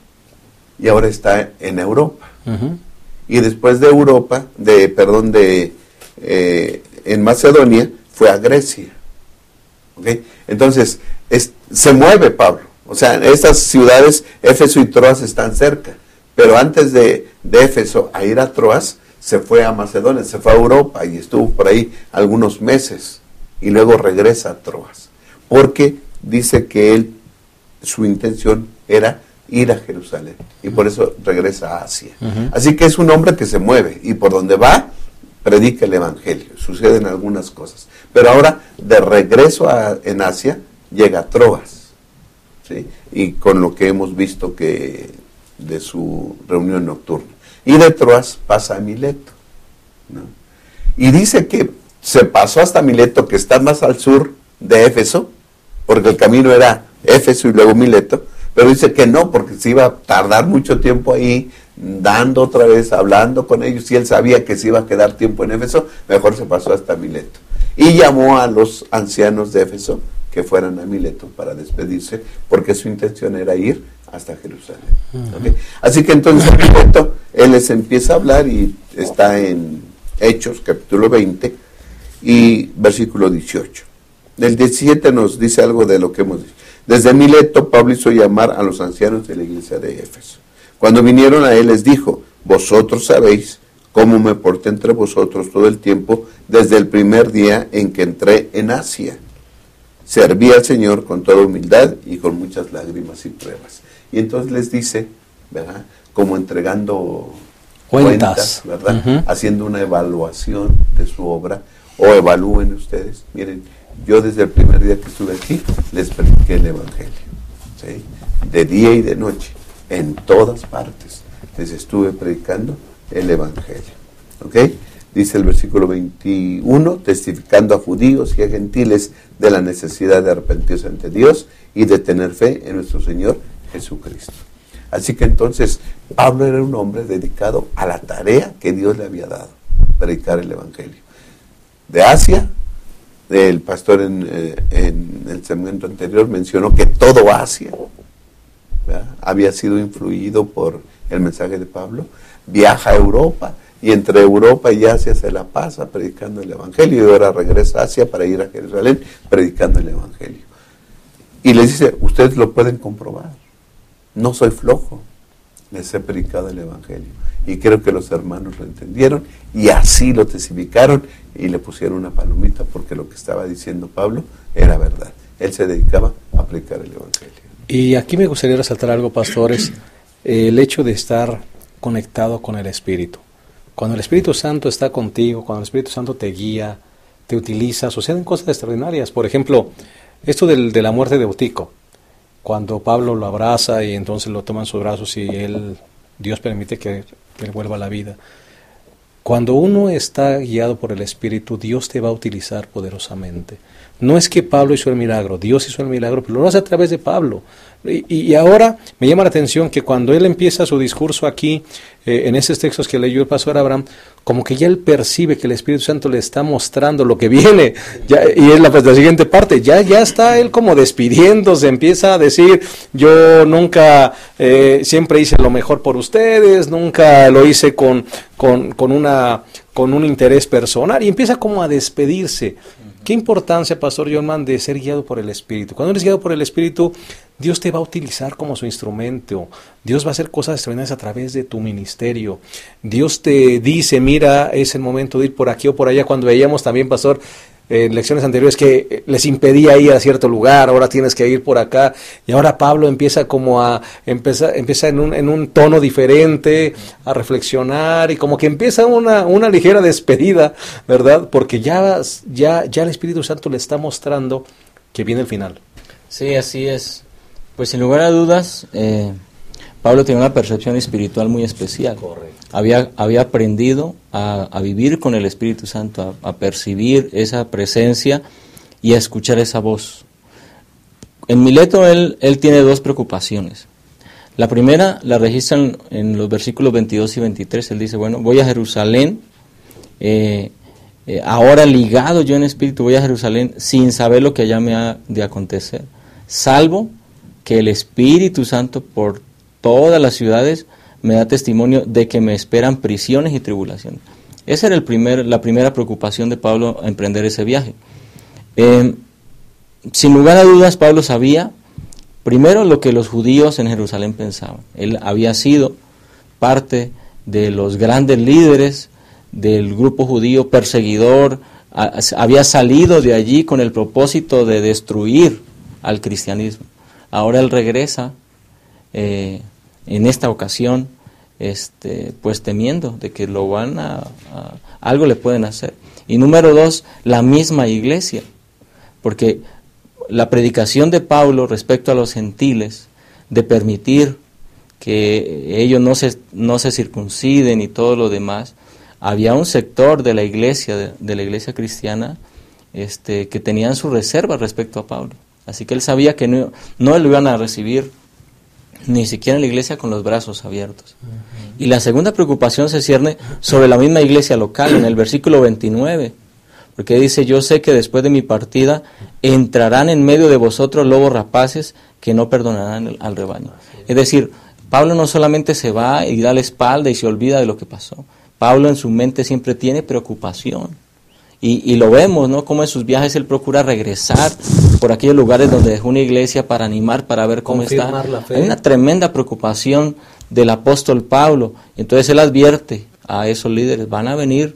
y ahora está en Europa. uh-huh. Y después de Europa, de perdón, de eh, en Macedonia, fue a Grecia. ¿Okay? Entonces, es, se mueve Pablo. O sea, estas ciudades, Éfeso y Troas, están cerca. Pero antes de, de Éfeso a ir a Troas, se fue a Macedonia, se fue a Europa y estuvo por ahí algunos meses. Y luego regresa a Troas. Porque dice que él, su intención era ir a Jerusalén. Y por eso regresa a Asia. Uh-huh. Así que es un hombre que se mueve. Y por donde va, predica el Evangelio. Suceden algunas cosas. Pero ahora, de regreso a, en Asia, llega a Troas. ¿Sí? Y con lo que hemos visto que de su reunión nocturna. Y de Troas pasa a Mileto, ¿no? Y dice que se pasó hasta Mileto, que está más al sur de Éfeso, porque el camino era Éfeso y luego Mileto, pero dice que no, porque se iba a tardar mucho tiempo ahí, dando otra vez, hablando con ellos, y él sabía que se iba a quedar tiempo en Éfeso, mejor se pasó hasta Mileto. Y llamó a los ancianos de Éfeso que fueran a Mileto para despedirse, porque su intención era ir hasta Jerusalén. Uh-huh. ¿Okay? Así que entonces en Mileto él les empieza a hablar y está en Hechos capítulo veinte y versículo dieciocho. Del diecisiete nos dice algo de lo que hemos dicho. Desde Mileto Pablo hizo llamar a los ancianos de la iglesia de Éfeso. Cuando vinieron a él les dijo: vosotros sabéis cómo me porté entre vosotros todo el tiempo desde el primer día en que entré en Asia. Serví al Señor con toda humildad y con muchas lágrimas y pruebas. Y entonces les dice, ¿verdad?, como entregando cuentas, cuentas ¿verdad?, uh-huh. haciendo una evaluación de su obra, o evalúen ustedes. Miren, yo desde el primer día que estuve aquí les prediqué el Evangelio, ¿sí?, de día y de noche, en todas partes les estuve predicando el Evangelio. ¿Ok? Dice el versículo veintiuno, testificando a judíos y a gentiles de la necesidad de arrepentirse ante Dios y de tener fe en nuestro Señor Jesucristo. Así que entonces Pablo era un hombre dedicado a la tarea que Dios le había dado, predicar el Evangelio. De Asia, el pastor en, eh, en el segmento anterior mencionó que todo Asia, ¿verdad?, había sido influido por el mensaje de Pablo. Viaja a Europa y entre Europa y Asia se la pasa predicando el Evangelio, y ahora regresa a Asia para ir a Jerusalén predicando el Evangelio. Y les dice, ustedes lo pueden comprobar, no soy flojo, les he predicado el Evangelio. Y creo que los hermanos lo entendieron y así lo testificaron y le pusieron una palomita, porque lo que estaba diciendo Pablo era verdad. Él se dedicaba a predicar el Evangelio. Y aquí me gustaría resaltar algo, pastores, el hecho de estar conectado con el Espíritu. Cuando el Espíritu Santo está contigo, cuando el Espíritu Santo te guía, te utiliza, suceden cosas extraordinarias. Por ejemplo, esto del, de la muerte de Eutico, cuando Pablo lo abraza y entonces lo toma en sus brazos y él, Dios permite que, que él vuelva a la vida. Cuando uno está guiado por el Espíritu, Dios te va a utilizar poderosamente. No es que Pablo hizo el milagro, Dios hizo el milagro, pero lo hace a través de Pablo. Y, y ahora me llama la atención que cuando él empieza su discurso aquí, eh, en esos textos que leyó el pastor Abraham, como que ya él percibe que el Espíritu Santo le está mostrando lo que viene, ya, y es la, pues, la siguiente parte, ya, ya está él como despidiéndose, empieza a decir, yo nunca, eh, siempre hice lo mejor por ustedes, nunca lo hice con, con, con, una, con un interés personal, y empieza como a despedirse. ¿Qué importancia, Pastor Johnman, de ser guiado por el Espíritu? Cuando eres guiado por el Espíritu, Dios te va a utilizar como su instrumento. Dios va a hacer cosas extraordinarias a través de tu ministerio. Dios te dice, mira, es el momento de ir por aquí o por allá. Cuando veíamos también, Pastor, en lecciones anteriores que les impedía ir a cierto lugar, ahora tienes que ir por acá, y ahora Pablo empieza como a, empieza, empieza en un, en un tono diferente, a reflexionar, y como que empieza una, una ligera despedida, ¿verdad? Porque ya, ya, ya el Espíritu Santo le está mostrando que viene el final. Sí, así es. Pues sin lugar a dudas, eh, Pablo tenía una percepción espiritual muy especial. Correcto. Había, había aprendido a, a vivir con el Espíritu Santo, a, a percibir esa presencia y a escuchar esa voz. En Mileto él, él tiene dos preocupaciones. La primera la registran en los versículos veintidós y veintitrés. Él dice, bueno, voy a Jerusalén, eh, eh, ahora ligado yo en espíritu, voy a Jerusalén sin saber lo que allá me ha de acontecer, salvo que el Espíritu Santo por todas las ciudades me da testimonio de que me esperan prisiones y tribulaciones. Esa era el primer, la primera preocupación de Pablo a emprender ese viaje. Eh, sin lugar a dudas, Pablo sabía primero lo que los judíos en Jerusalén pensaban. Él había sido parte de los grandes líderes del grupo judío perseguidor, a, había salido de allí con el propósito de destruir al cristianismo. Ahora él regresa eh, en esta ocasión, este, pues temiendo de que lo van a, a algo le pueden hacer. Y número dos, la misma iglesia, porque la predicación de Pablo respecto a los gentiles, de permitir que ellos no se, no se circunciden y todo lo demás, había un sector de la iglesia, de, de la iglesia cristiana, este, que tenían su reserva respecto a Pablo. Así que él sabía que no, no lo iban a recibir ni siquiera en la iglesia con los brazos abiertos. Uh-huh. Y la segunda preocupación se cierne sobre la misma iglesia local, en el versículo veintinueve, porque dice: yo sé que después de mi partida entrarán en medio de vosotros lobos rapaces que no perdonarán al rebaño. Es decir, Pablo no solamente se va y da la espalda y se olvida de lo que pasó. Pablo en su mente siempre tiene preocupación. Y, y lo vemos, ¿no? Como en sus viajes él procura regresar por aquellos lugares donde dejó una iglesia para animar, para ver cómo está. Hay una tremenda preocupación del apóstol Pablo. Entonces él advierte a esos líderes: van a venir,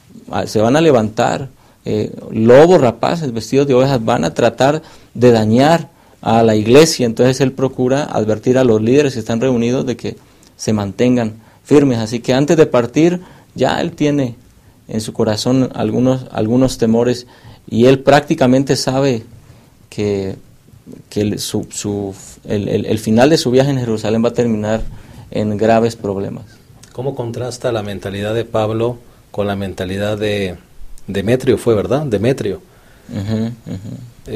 se van a levantar eh, lobos rapaces vestidos de ovejas, van a tratar de dañar a la iglesia. Entonces él procura advertir a los líderes que están reunidos de que se mantengan firmes. Así que antes de partir ya él tiene en su corazón algunos, algunos temores, y él prácticamente sabe que, que el, su, su, el, el, el final de su viaje en Jerusalén va a terminar en graves problemas. ¿Cómo contrasta la mentalidad de Pablo con la mentalidad de Demetrio? Fue, ¿verdad? Demetrio. Uh-huh, uh-huh.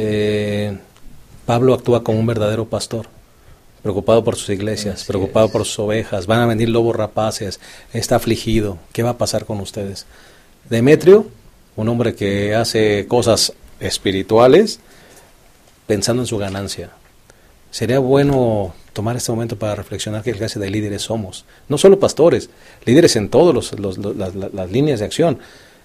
Eh, Pablo actúa como un verdadero pastor, preocupado por sus iglesias, Así preocupado es. por sus ovejas. Van a venir lobos rapaces, está afligido. ¿Qué va a pasar con ustedes? Demetrio, un hombre que hace cosas espirituales pensando en su ganancia. Sería bueno tomar este momento para reflexionar qué clase de líderes somos. No solo pastores, líderes en todas los, los, los, las, las líneas de acción.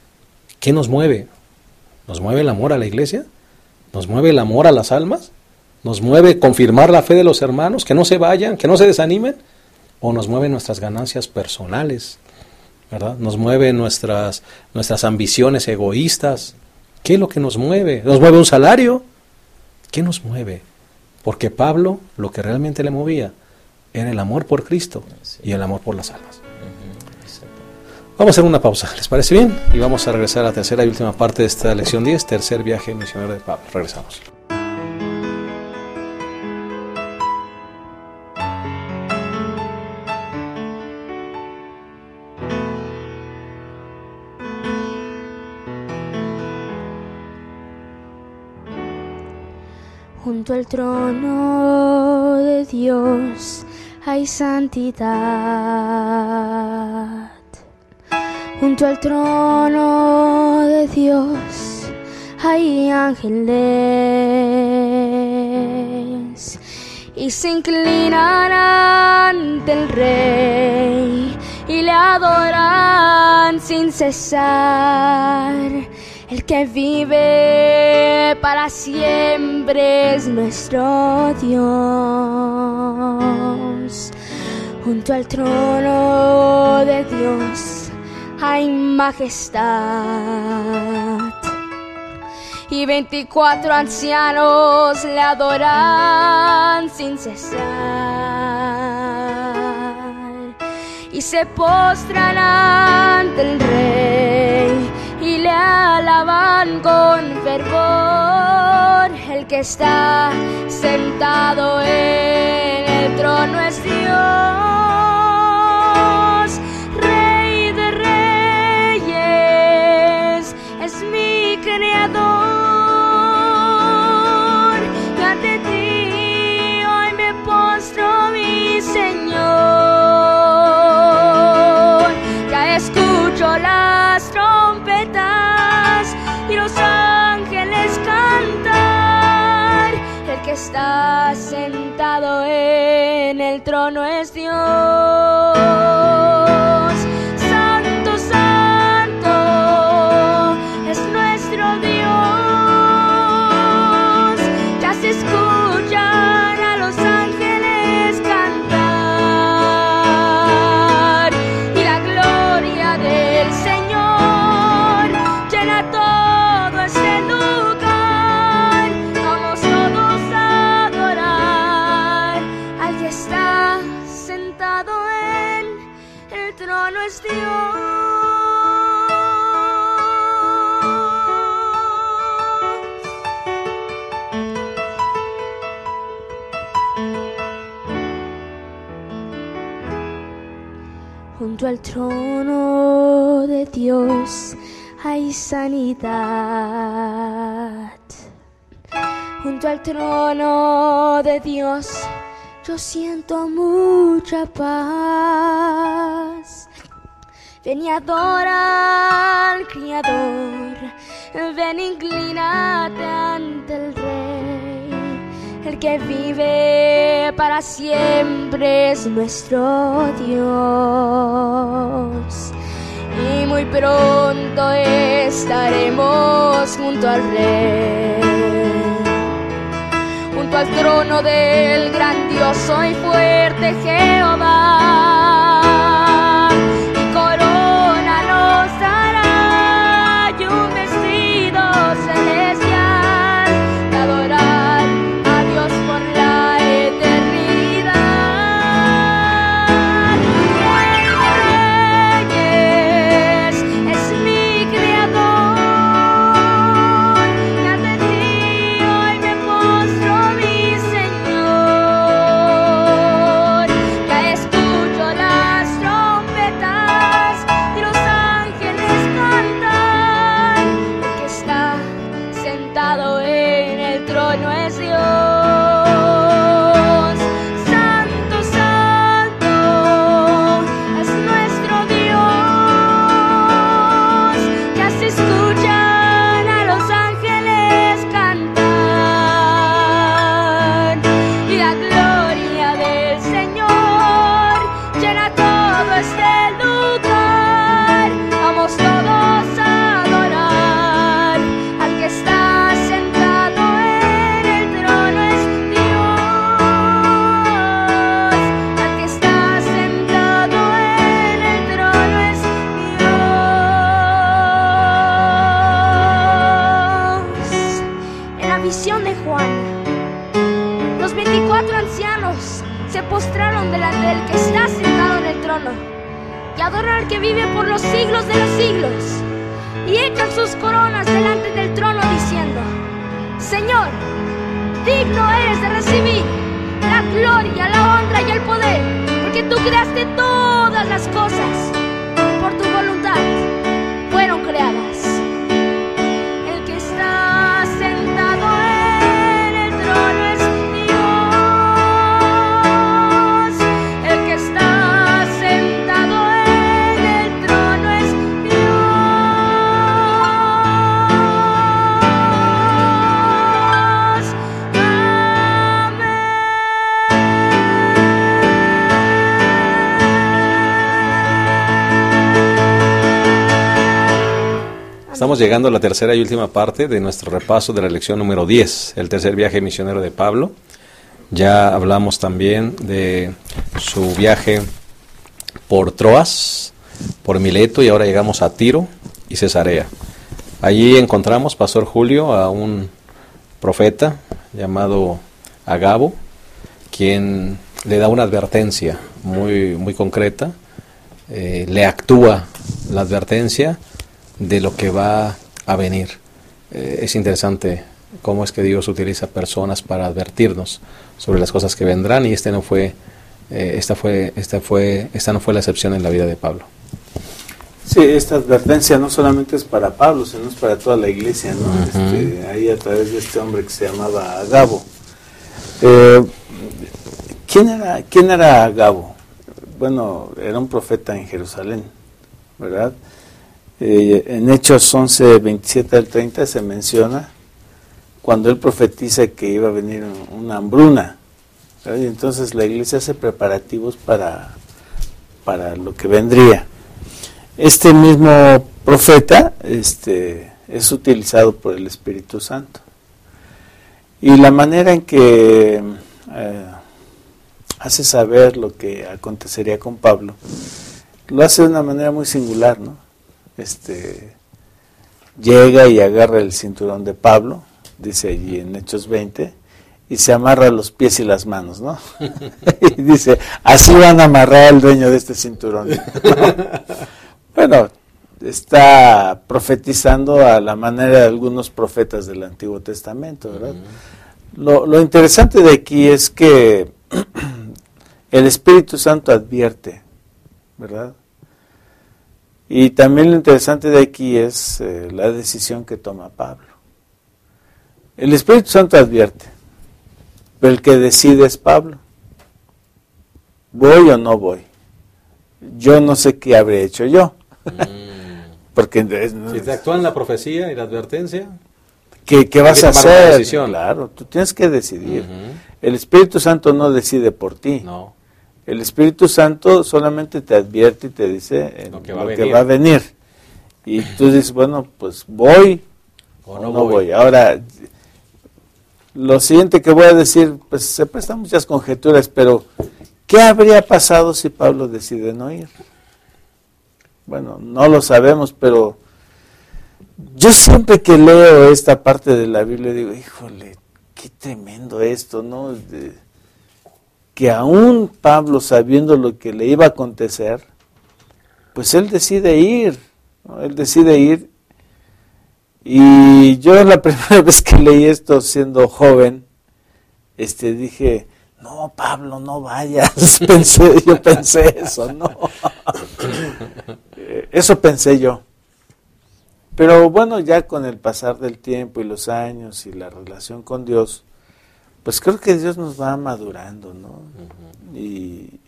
¿Qué nos mueve? ¿Nos mueve el amor a la iglesia? ¿Nos mueve el amor a las almas? ¿Nos mueve confirmar la fe de los hermanos, que no se vayan, que no se desanimen? ¿O nos mueven nuestras ganancias personales? ¿Verdad? Nos mueve nuestras, nuestras ambiciones egoístas. ¿Qué es lo que nos mueve? ¿Nos mueve un salario? ¿Qué nos mueve? Porque Pablo, lo que realmente le movía era el amor por Cristo y el amor por las almas. Vamos a hacer una pausa, ¿les parece bien? Y vamos a regresar a la tercera y última parte de esta lección diez, tercer viaje misionero de Pablo. Regresamos. Junto al trono de Dios hay santidad. Junto al trono de Dios hay ángeles y se inclinan ante el Rey y le adoran sin cesar. El que vive para siempre es nuestro Dios. Junto al trono de Dios hay majestad y veinticuatro ancianos le adoran sin cesar y se postran ante el Rey y le alaban con fervor. El que está sentado en el trono es Dios, Rey de reyes, es mi Creador. Y ante ti hoy me postro, mi Señor. Ya escucho las trompetas y los ángeles cantar. El que está sentado en el trono es Dios. Santo, santo es nuestro Dios. Junto al trono de Dios hay sanidad. Junto al trono de Dios yo siento mucha paz. Ven y adora al Criador, ven inclínate ante el Rey. El que vive para siempre es nuestro Dios. Y muy pronto estaremos junto al Rey, junto al trono del grandioso y fuerte Jehová. Y corona nos dará y un vestido celestial de adorar a Dios por la eternidad. Rey de reyes es mi Creador, y ante ti hoy me postro, mi Señor. Ya escucho las trompetas y los ángeles cantan. El que está sentado en el trono es Dios. Santo, santo es nuestro Dios. Ya se escuchan a los ángeles cantar. Y la gloria del Señor llena todo este lugar. Vamos todos a adorar al que está sentado en el trono es Dios. Al que está sentado en el trono es Dios. En la visión de Juan, los veinticuatro ancianos se postraron delante del que está sentado en el trono y adoran al que vive por los siglos de los siglos, y echan sus coronas delante del trono diciendo: Señor, digno eres de recibir la gloria, la honra y el poder, porque tú creaste todas las cosas, y por tu voluntad fueron creadas. El que está sentado en el trono es Dios. El que está sentado en el trono es Dios. Estamos llegando a la tercera y última parte de nuestro repaso de la lección número diez, el tercer viaje misionero de Pablo. Ya hablamos también de su viaje por Troas, por Mileto, y ahora llegamos a Tiro y Cesarea. Allí encontramos, Pastor Julio, a un profeta llamado Agabo, quien le da una advertencia muy, muy concreta, eh, le actúa la advertencia de lo que va a venir. Eh, es interesante cómo es que Dios utiliza personas para advertirnos sobre las cosas que vendrán, y este no fue, eh, esta fue, esta fue, esta no fue la excepción en la vida de Pablo. Sí, esta advertencia no solamente es para Pablo, sino es para toda la iglesia, ¿no? Uh-huh. Este, ahí a través de este hombre que se llamaba Agabo. Eh, ¿quién era, quién era Agabo? Bueno, era un profeta en Jerusalén, ¿verdad? Eh, en Hechos once, veintisiete al treinta se menciona cuando él profetiza que iba a venir una hambruna, ¿verdad? Y entonces la iglesia hace preparativos para, para lo que vendría. Este mismo profeta este, es utilizado por el Espíritu Santo, y la manera en que eh, hace saber lo que acontecería con Pablo lo hace de una manera muy singular, ¿no? Este, llega y agarra el cinturón de Pablo, dice allí en Hechos veinte, y se amarra los pies y las manos, ¿no? Y dice, así van a amarrar al dueño de este cinturón, ¿no? Bueno, está profetizando a la manera de algunos profetas del Antiguo Testamento, ¿verdad? Uh-huh. Lo, lo interesante de aquí es que el Espíritu Santo advierte, ¿verdad? Y también lo interesante de aquí es eh, la decisión que toma Pablo. El Espíritu Santo advierte, pero el que decide es Pablo. ¿Voy o no voy? Yo no sé qué habré hecho yo. Mm. Porque es, si te actúan la profecía y la advertencia, ¿qué, qué vas a hacer? Claro, tú tienes que decidir. Uh-huh. El Espíritu Santo no decide por ti. No. El Espíritu Santo solamente te advierte y te dice lo que va, lo a, que va a venir. Y tú dices, bueno, pues voy o no, o no voy. voy. Ahora, lo siguiente que voy a decir, pues se prestan muchas conjeturas, pero ¿qué habría pasado si Pablo decide no ir? Bueno, no lo sabemos, pero yo siempre que leo esta parte de la Biblia digo, híjole, qué tremendo esto, ¿no? De, que aún Pablo, sabiendo lo que le iba a acontecer, pues él decide ir, ¿no? Él decide ir. Y yo la primera vez que leí esto siendo joven, este dije, no, Pablo, no vayas. pensé, yo pensé eso, no. Eso pensé yo. Pero bueno, ya con el pasar del tiempo y los años y la relación con Dios, pues creo que Dios nos va madurando, ¿no? Uh-huh. Y,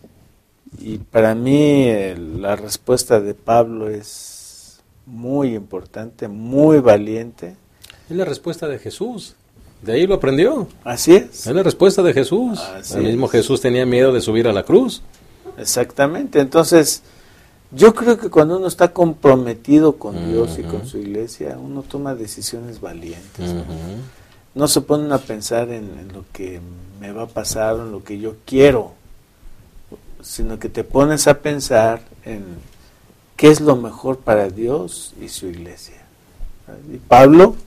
y para mí el, la respuesta de Pablo es muy importante, muy valiente. Es la respuesta de Jesús. De ahí lo aprendió. Así es. Es la respuesta de Jesús. Así el mismo es. Jesús tenía miedo de subir a la cruz. Exactamente. Entonces, yo creo que cuando uno está comprometido con uh-huh. Dios y con su iglesia, uno toma decisiones valientes. Uh-huh. ¿no? No se ponen a pensar en, en lo que me va a pasar o en lo que yo quiero, sino que te pones a pensar en qué es lo mejor para Dios y su iglesia. Y Pablo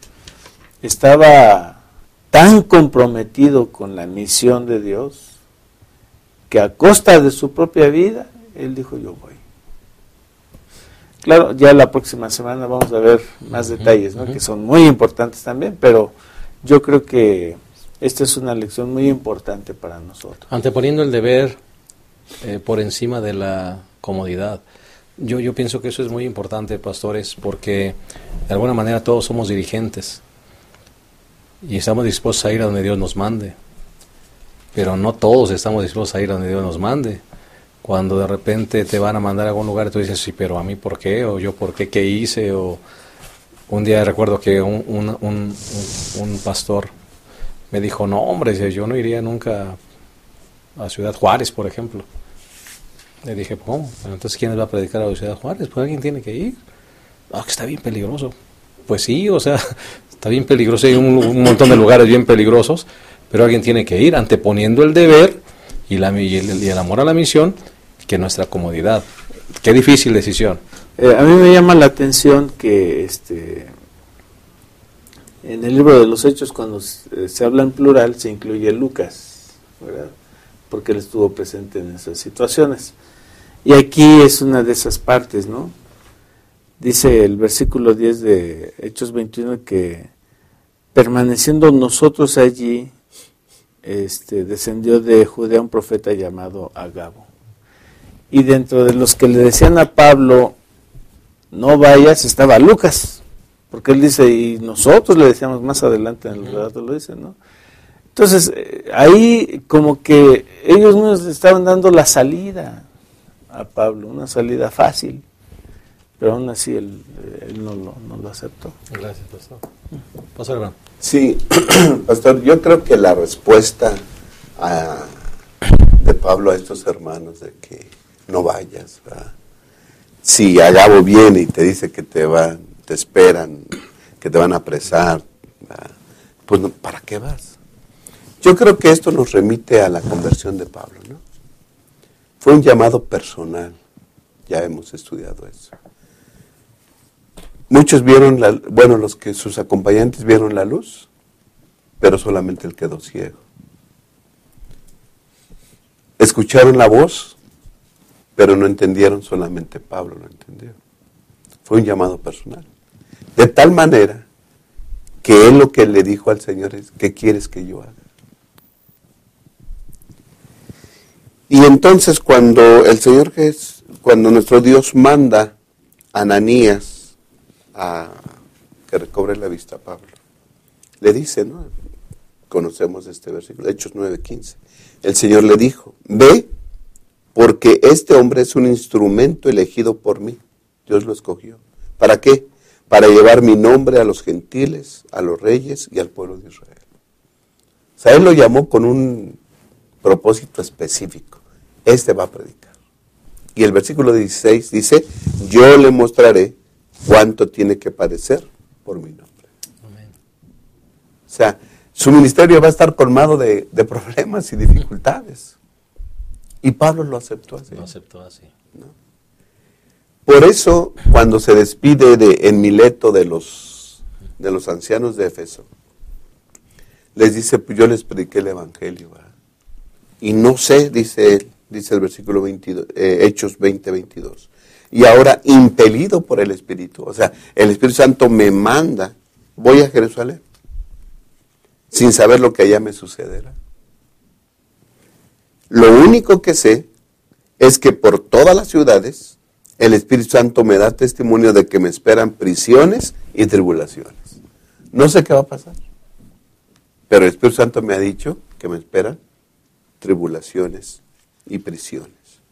estaba tan comprometido con la misión de Dios que a costa de su propia vida, él dijo, yo voy. Claro, ya la próxima semana vamos a ver más uh-huh, detalles, ¿no? uh-huh. que son muy importantes también, pero yo creo que esta es una lección muy importante para nosotros. Anteponiendo el deber eh, por encima de la comodidad. Yo, yo pienso que eso es muy importante, pastores, porque de alguna manera todos somos dirigentes y estamos dispuestos a ir a donde Dios nos mande, pero no todos estamos dispuestos a ir a donde Dios nos mande. Cuando de repente te van a mandar a algún lugar y tú dices, sí, pero a mí ¿por qué? O yo ¿por qué? ¿Qué hice? O un día recuerdo que un, un, un, un pastor me dijo, no hombre, yo no iría nunca a Ciudad Juárez, por ejemplo. Le dije, ¿cómo? Entonces, ¿quién va a predicar a Ciudad Juárez? Pues alguien tiene que ir. Ah, que está bien peligroso. Pues sí, o sea, está bien peligroso, hay un, un montón de lugares bien peligrosos, pero alguien tiene que ir, anteponiendo el deber y, la, y, el, y el amor a la misión que nuestra comodidad. Qué difícil decisión. Eh, a mí me llama la atención que este en el libro de los Hechos, cuando se, se habla en plural, se incluye Lucas, ¿verdad? Porque él estuvo presente en esas situaciones. Y aquí es una de esas partes, ¿no? Dice el versículo diez de Hechos veintiuno que permaneciendo nosotros allí, este, descendió de Judea un profeta llamado Agabo. Y dentro de los que le decían a Pablo, no vayas, estaba Lucas, porque él dice, y nosotros le decíamos más adelante en el relato, lo dice, ¿no? Entonces, ahí como que ellos nos estaban dando la salida a Pablo, una salida fácil, pero aún así él, él no, lo, no lo aceptó. Gracias, pastor. Pastor Abraham. Sí, pastor, yo creo que la respuesta a, de Pablo a estos hermanos de que no vayas, ¿verdad? Si Agabo viene y te dice que te van, te esperan, que te van a apresar, ¿verdad? Pues no, ¿para qué vas? Yo creo que esto nos remite a la conversión de Pablo, ¿no? Fue un llamado personal, ya hemos estudiado eso. Muchos vieron, la, bueno, los que sus acompañantes vieron la luz, pero solamente él quedó ciego. Escucharon la voz, pero no entendieron, solamente Pablo lo entendió. Fue un llamado personal. De tal manera que él lo que le dijo al Señor es, ¿qué quieres que yo haga? Y entonces cuando el Señor Jesús, cuando nuestro Dios manda Ananías a que recobre la vista a Pablo, le dice, ¿no? Conocemos este versículo, Hechos nueve quince. El Señor le dijo, ve, porque este hombre es un instrumento elegido por mí. Dios lo escogió. ¿Para qué? Para llevar mi nombre a los gentiles, a los reyes y al pueblo de Israel. O sea, Él lo llamó con un propósito específico. Este va a predicar. Y el versículo dieciséis dice, yo le mostraré cuánto tiene que padecer por mi nombre. Amén. O sea, su ministerio va a estar colmado de, de problemas y dificultades. Y Pablo lo aceptó así. Lo aceptó así. ¿No? Por eso, cuando se despide de, en Mileto de los, de los ancianos de Éfeso, les dice, pues yo les prediqué el Evangelio. ¿verdad? Y no sé, dice él, dice el versículo veintidós, eh, Hechos veinte, veintidós. Y ahora, impelido por el Espíritu, o sea, el Espíritu Santo me manda, voy a Jerusalén, sin saber lo que allá me sucederá. Lo único que sé es que por todas las ciudades, el Espíritu Santo me da testimonio de que me esperan prisiones y tribulaciones. No sé qué va a pasar, pero el Espíritu Santo me ha dicho que me esperan tribulaciones y prisiones.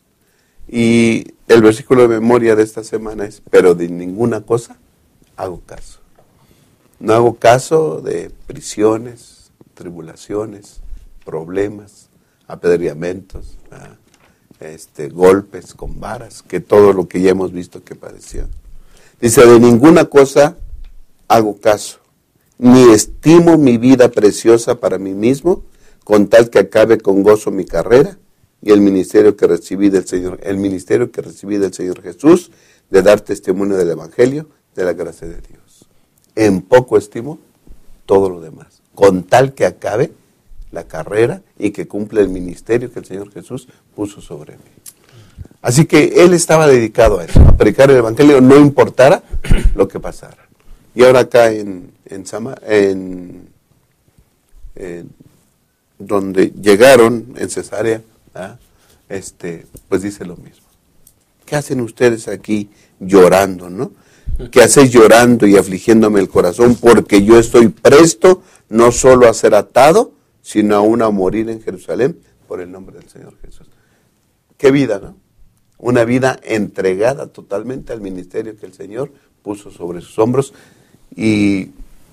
Y el versículo de memoria de esta semana es, pero de ninguna cosa hago caso. No hago caso de prisiones, tribulaciones, problemas, apedreamientos, ¿verdad? Este, golpes con varas, que todo lo que ya hemos visto que padeció. Dice, de ninguna cosa hago caso, ni estimo mi vida preciosa para mí mismo, con tal que acabe con gozo mi carrera y el ministerio que recibí del Señor, el ministerio que recibí del Señor Jesús, de dar testimonio del Evangelio, de la gracia de Dios. En poco estimo todo lo demás, con tal que acabe la carrera y que cumpla el ministerio que el Señor Jesús puso sobre mí. Así que él estaba dedicado a eso, a predicar el Evangelio, no importara lo que pasara. Y ahora acá en, en, Sama, en, en donde llegaron en Cesarea, ¿ah? este, pues dice lo mismo. ¿Qué hacen ustedes aquí llorando, no? ¿Qué hacéis llorando y afligiéndome el corazón? Porque yo estoy presto no solo a ser atado, sino aún a morir en Jerusalén por el nombre del Señor Jesús. Qué vida, ¿no? Una vida entregada totalmente al ministerio que el Señor puso sobre sus hombros. Y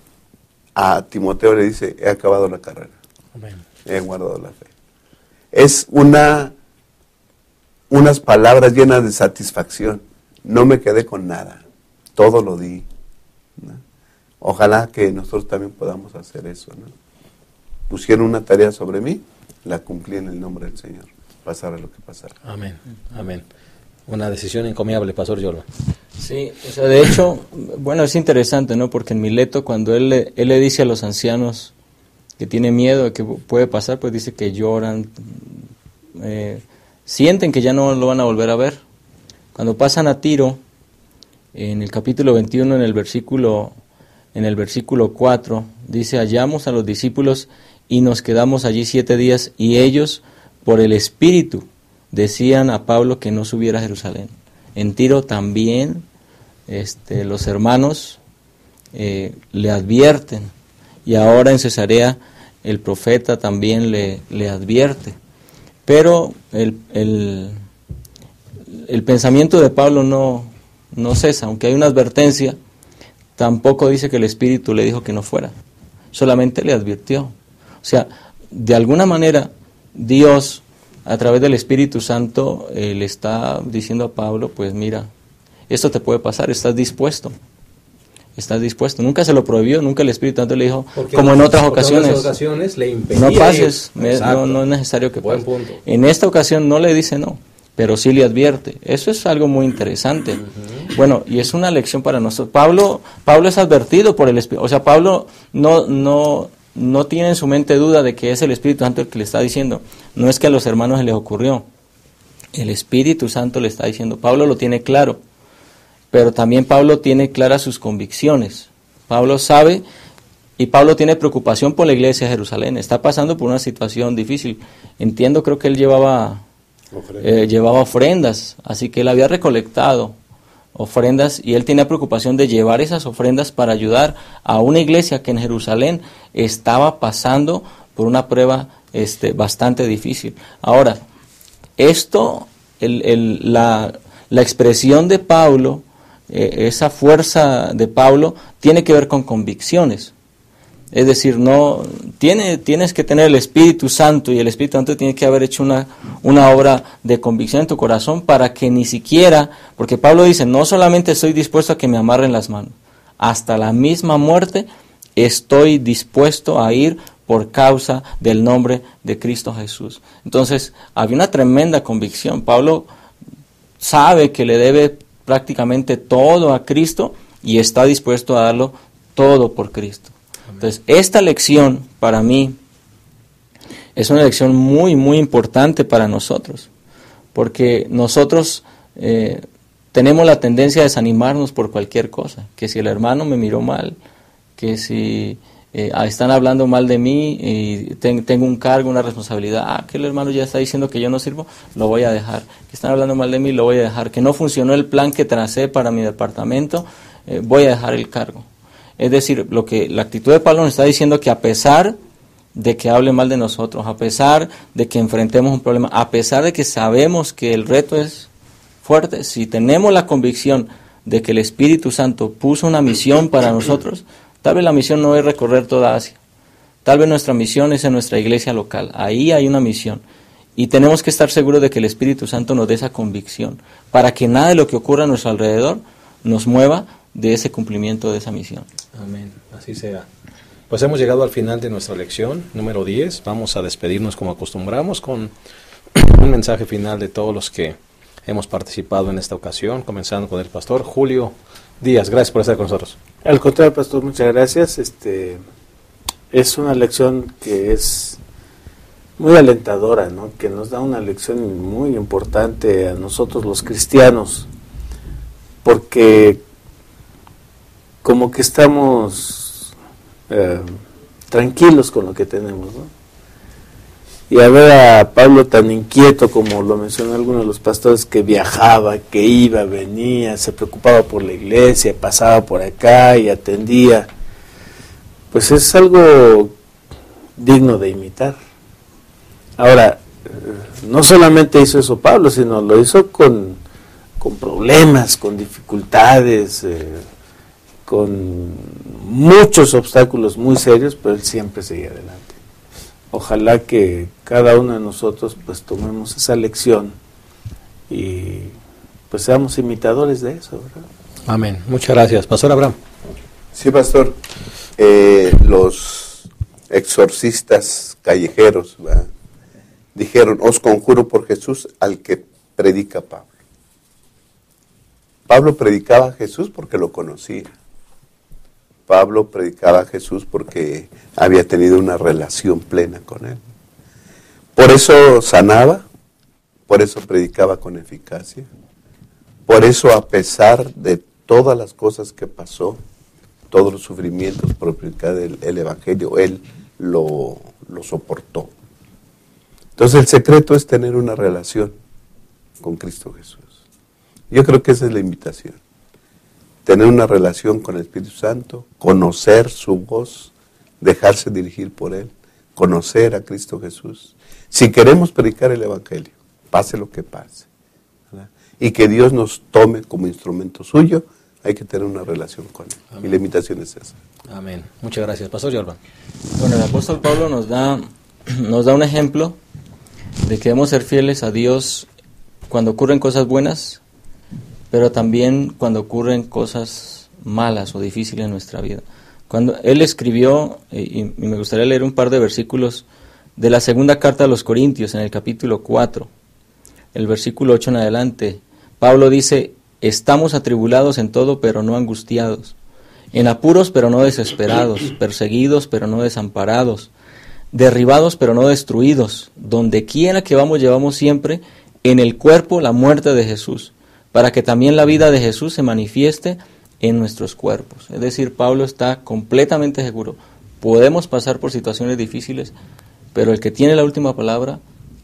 a Timoteo le dice, he acabado la carrera. Amén. He guardado la fe. Es una, unas palabras llenas de satisfacción. No me quedé con nada. Todo lo di, ¿no? Ojalá que nosotros también podamos hacer eso, ¿no? Pusieron una tarea sobre mí, la cumplí en el nombre del Señor, pasara lo que pasara. Amén, amén. Una decisión encomiable, Pastor Yolo. Sí, o sea, de hecho, bueno, es interesante, ¿no? Porque en Mileto, cuando él le, él le dice a los ancianos que tiene miedo de que puede pasar, pues dice que lloran, eh, sienten que ya no lo van a volver a ver. Cuando pasan a Tiro, en el capítulo veintiuno, en el versículo, en el versículo cuatro, dice, hallamos a los discípulos y nos quedamos allí siete días, y ellos, por el Espíritu, decían a Pablo que no subiera a Jerusalén. En Tiro también este, los hermanos eh, le advierten, y ahora en Cesarea el profeta también le, le advierte. Pero el, el, el pensamiento de Pablo no, no cesa, aunque hay una advertencia, tampoco dice que el Espíritu le dijo que no fuera, solamente le advirtió. O sea, de alguna manera Dios, a través del Espíritu Santo, eh, le está diciendo a Pablo, pues mira, esto te puede pasar, estás dispuesto, estás dispuesto. Nunca se lo prohibió, nunca el Espíritu Santo le dijo, porque como en otras ocasiones, en otras ocasiones le no pases, me, no, no es necesario que pases. En esta ocasión no le dice no, pero sí le advierte. Eso es algo muy interesante. Uh-huh. Bueno, y es una lección para nosotros. Pablo, Pablo es advertido por el Espíritu, o sea, Pablo no, no, no tiene en su mente duda de que es el Espíritu Santo el que le está diciendo. No es que a los hermanos se les ocurrió, el Espíritu Santo le está diciendo. Pablo lo tiene claro, pero también Pablo tiene claras sus convicciones. Pablo sabe, y Pablo tiene preocupación por la iglesia de Jerusalén. Está pasando por una situación difícil. Entiendo, creo que él llevaba, eh, llevaba ofrendas, así que él había recolectado ofrendas, y él tenía preocupación de llevar esas ofrendas para ayudar a una iglesia que en Jerusalén estaba pasando por una prueba este, bastante difícil. Ahora, esto, el, el, la, la expresión de Pablo, eh, esa fuerza de Pablo, tiene que ver con convicciones. Es decir, no tiene, tienes que tener el Espíritu Santo, y el Espíritu Santo tiene que haber hecho una, una obra de convicción en tu corazón para que ni siquiera, porque Pablo dice, no solamente estoy dispuesto a que me amarren las manos, hasta la misma muerte estoy dispuesto a ir por causa del nombre de Cristo Jesús. Entonces, había una tremenda convicción. Pablo sabe que le debe prácticamente todo a Cristo y está dispuesto a darlo todo por Cristo. Entonces, esta lección para mí es una lección muy, muy importante para nosotros, porque nosotros eh, tenemos la tendencia a desanimarnos por cualquier cosa, que si el hermano me miró mal, que si eh, están hablando mal de mí y ten, tengo un cargo, una responsabilidad, ah, que el hermano ya está diciendo que yo no sirvo, lo voy a dejar, que están hablando mal de mí, lo voy a dejar, que no funcionó el plan que tracé para mi departamento, eh, voy a dejar el cargo. Es decir, lo que la actitud de Pablo nos está diciendo que a pesar de que hable mal de nosotros, a pesar de que enfrentemos un problema, a pesar de que sabemos que el reto es fuerte, si tenemos la convicción de que el Espíritu Santo puso una misión para nosotros, tal vez la misión no es recorrer toda Asia, tal vez nuestra misión es en nuestra iglesia local, ahí hay una misión, y tenemos que estar seguros de que el Espíritu Santo nos dé esa convicción, para que nada de lo que ocurra a nuestro alrededor nos mueva de ese cumplimiento de esa misión. Amén, así sea. Pues hemos llegado al final de nuestra lección número diez. Vamos a despedirnos como acostumbramos con un mensaje final de todos los que hemos participado en esta ocasión, comenzando con el pastor Julio Díaz. Gracias por estar con nosotros. Al contrario, pastor, muchas gracias. Este es una lección que es muy alentadora, ¿no? Que nos da una lección muy importante a nosotros los cristianos, porque como que estamos eh, tranquilos con lo que tenemos, ¿no? Y a ver a Pablo tan inquieto, como lo mencionó algunos de los pastores, que viajaba, que iba, venía, se preocupaba por la iglesia, pasaba por acá y atendía, pues es algo digno de imitar. Ahora, eh, no solamente hizo eso Pablo, sino lo hizo con, con problemas, con dificultades, eh, con muchos obstáculos muy serios, pero él siempre seguía adelante. Ojalá que cada uno de nosotros pues tomemos esa lección y pues seamos imitadores de eso, ¿verdad? Amén. Muchas gracias. Pastor Abraham. Sí, pastor. Eh, los exorcistas callejeros, ¿verdad?, dijeron, os conjuro por Jesús al que predica Pablo. Pablo predicaba a Jesús porque lo conocía. Pablo predicaba a Jesús porque había tenido una relación plena con él. Por eso sanaba, por eso predicaba con eficacia, por eso a pesar de todas las cosas que pasó, todos los sufrimientos por predicar el, el Evangelio, él lo, lo soportó. Entonces el secreto es tener una relación con Cristo Jesús. Yo creo que esa es la invitación. Tener una relación con el Espíritu Santo, conocer su voz, dejarse dirigir por Él, conocer a Cristo Jesús. Si queremos predicar el Evangelio, pase lo que pase, ¿verdad?, y que Dios nos tome como instrumento suyo, hay que tener una relación con Él. Amén. Y la invitación es esa. Amén. Muchas gracias. Pastor Jordan. Bueno, el apóstol Pablo nos da, nos da un ejemplo de que debemos ser fieles a Dios cuando ocurren cosas buenas, pero también cuando ocurren cosas malas o difíciles en nuestra vida. Cuando él escribió, y, y me gustaría leer un par de versículos de la segunda carta a los Corintios, en el capítulo cuatro, el versículo ocho en adelante, Pablo dice, estamos atribulados en todo, pero no angustiados, en apuros, pero no desesperados, perseguidos, pero no desamparados, derribados, pero no destruidos, donde quiera que vamos, llevamos siempre en el cuerpo la muerte de Jesús, para que también la vida de Jesús se manifieste en nuestros cuerpos. Es decir, Pablo está completamente seguro. Podemos pasar por situaciones difíciles, pero el que tiene la última palabra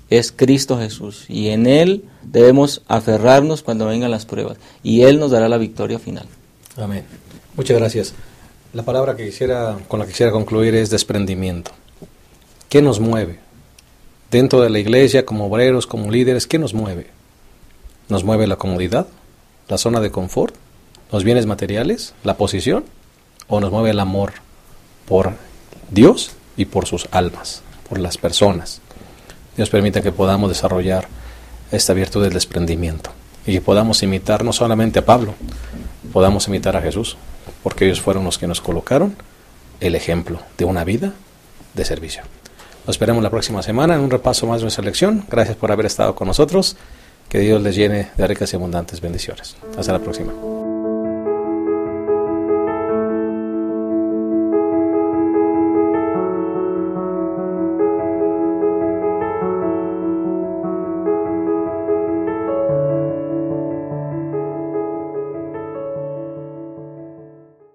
es Cristo Jesús, y en Él debemos aferrarnos cuando vengan las pruebas, y Él nos dará la victoria final. Amén. Muchas gracias. La palabra que quisiera, con la que quisiera concluir es desprendimiento. ¿Qué nos mueve? Dentro de la iglesia, como obreros, como líderes, ¿qué nos mueve? ¿Nos mueve la comodidad? ¿La zona de confort? ¿Los bienes materiales? ¿La posición? ¿O nos mueve el amor por Dios y por sus almas, por las personas? Dios permita que podamos desarrollar esta virtud del desprendimiento y que podamos imitar no solamente a Pablo, podamos imitar a Jesús, porque ellos fueron los que nos colocaron el ejemplo de una vida de servicio. Nos esperamos la próxima semana en un repaso más de nuestra lección. Gracias por haber estado con nosotros. Que Dios les llene de ricas y abundantes bendiciones. Hasta la próxima.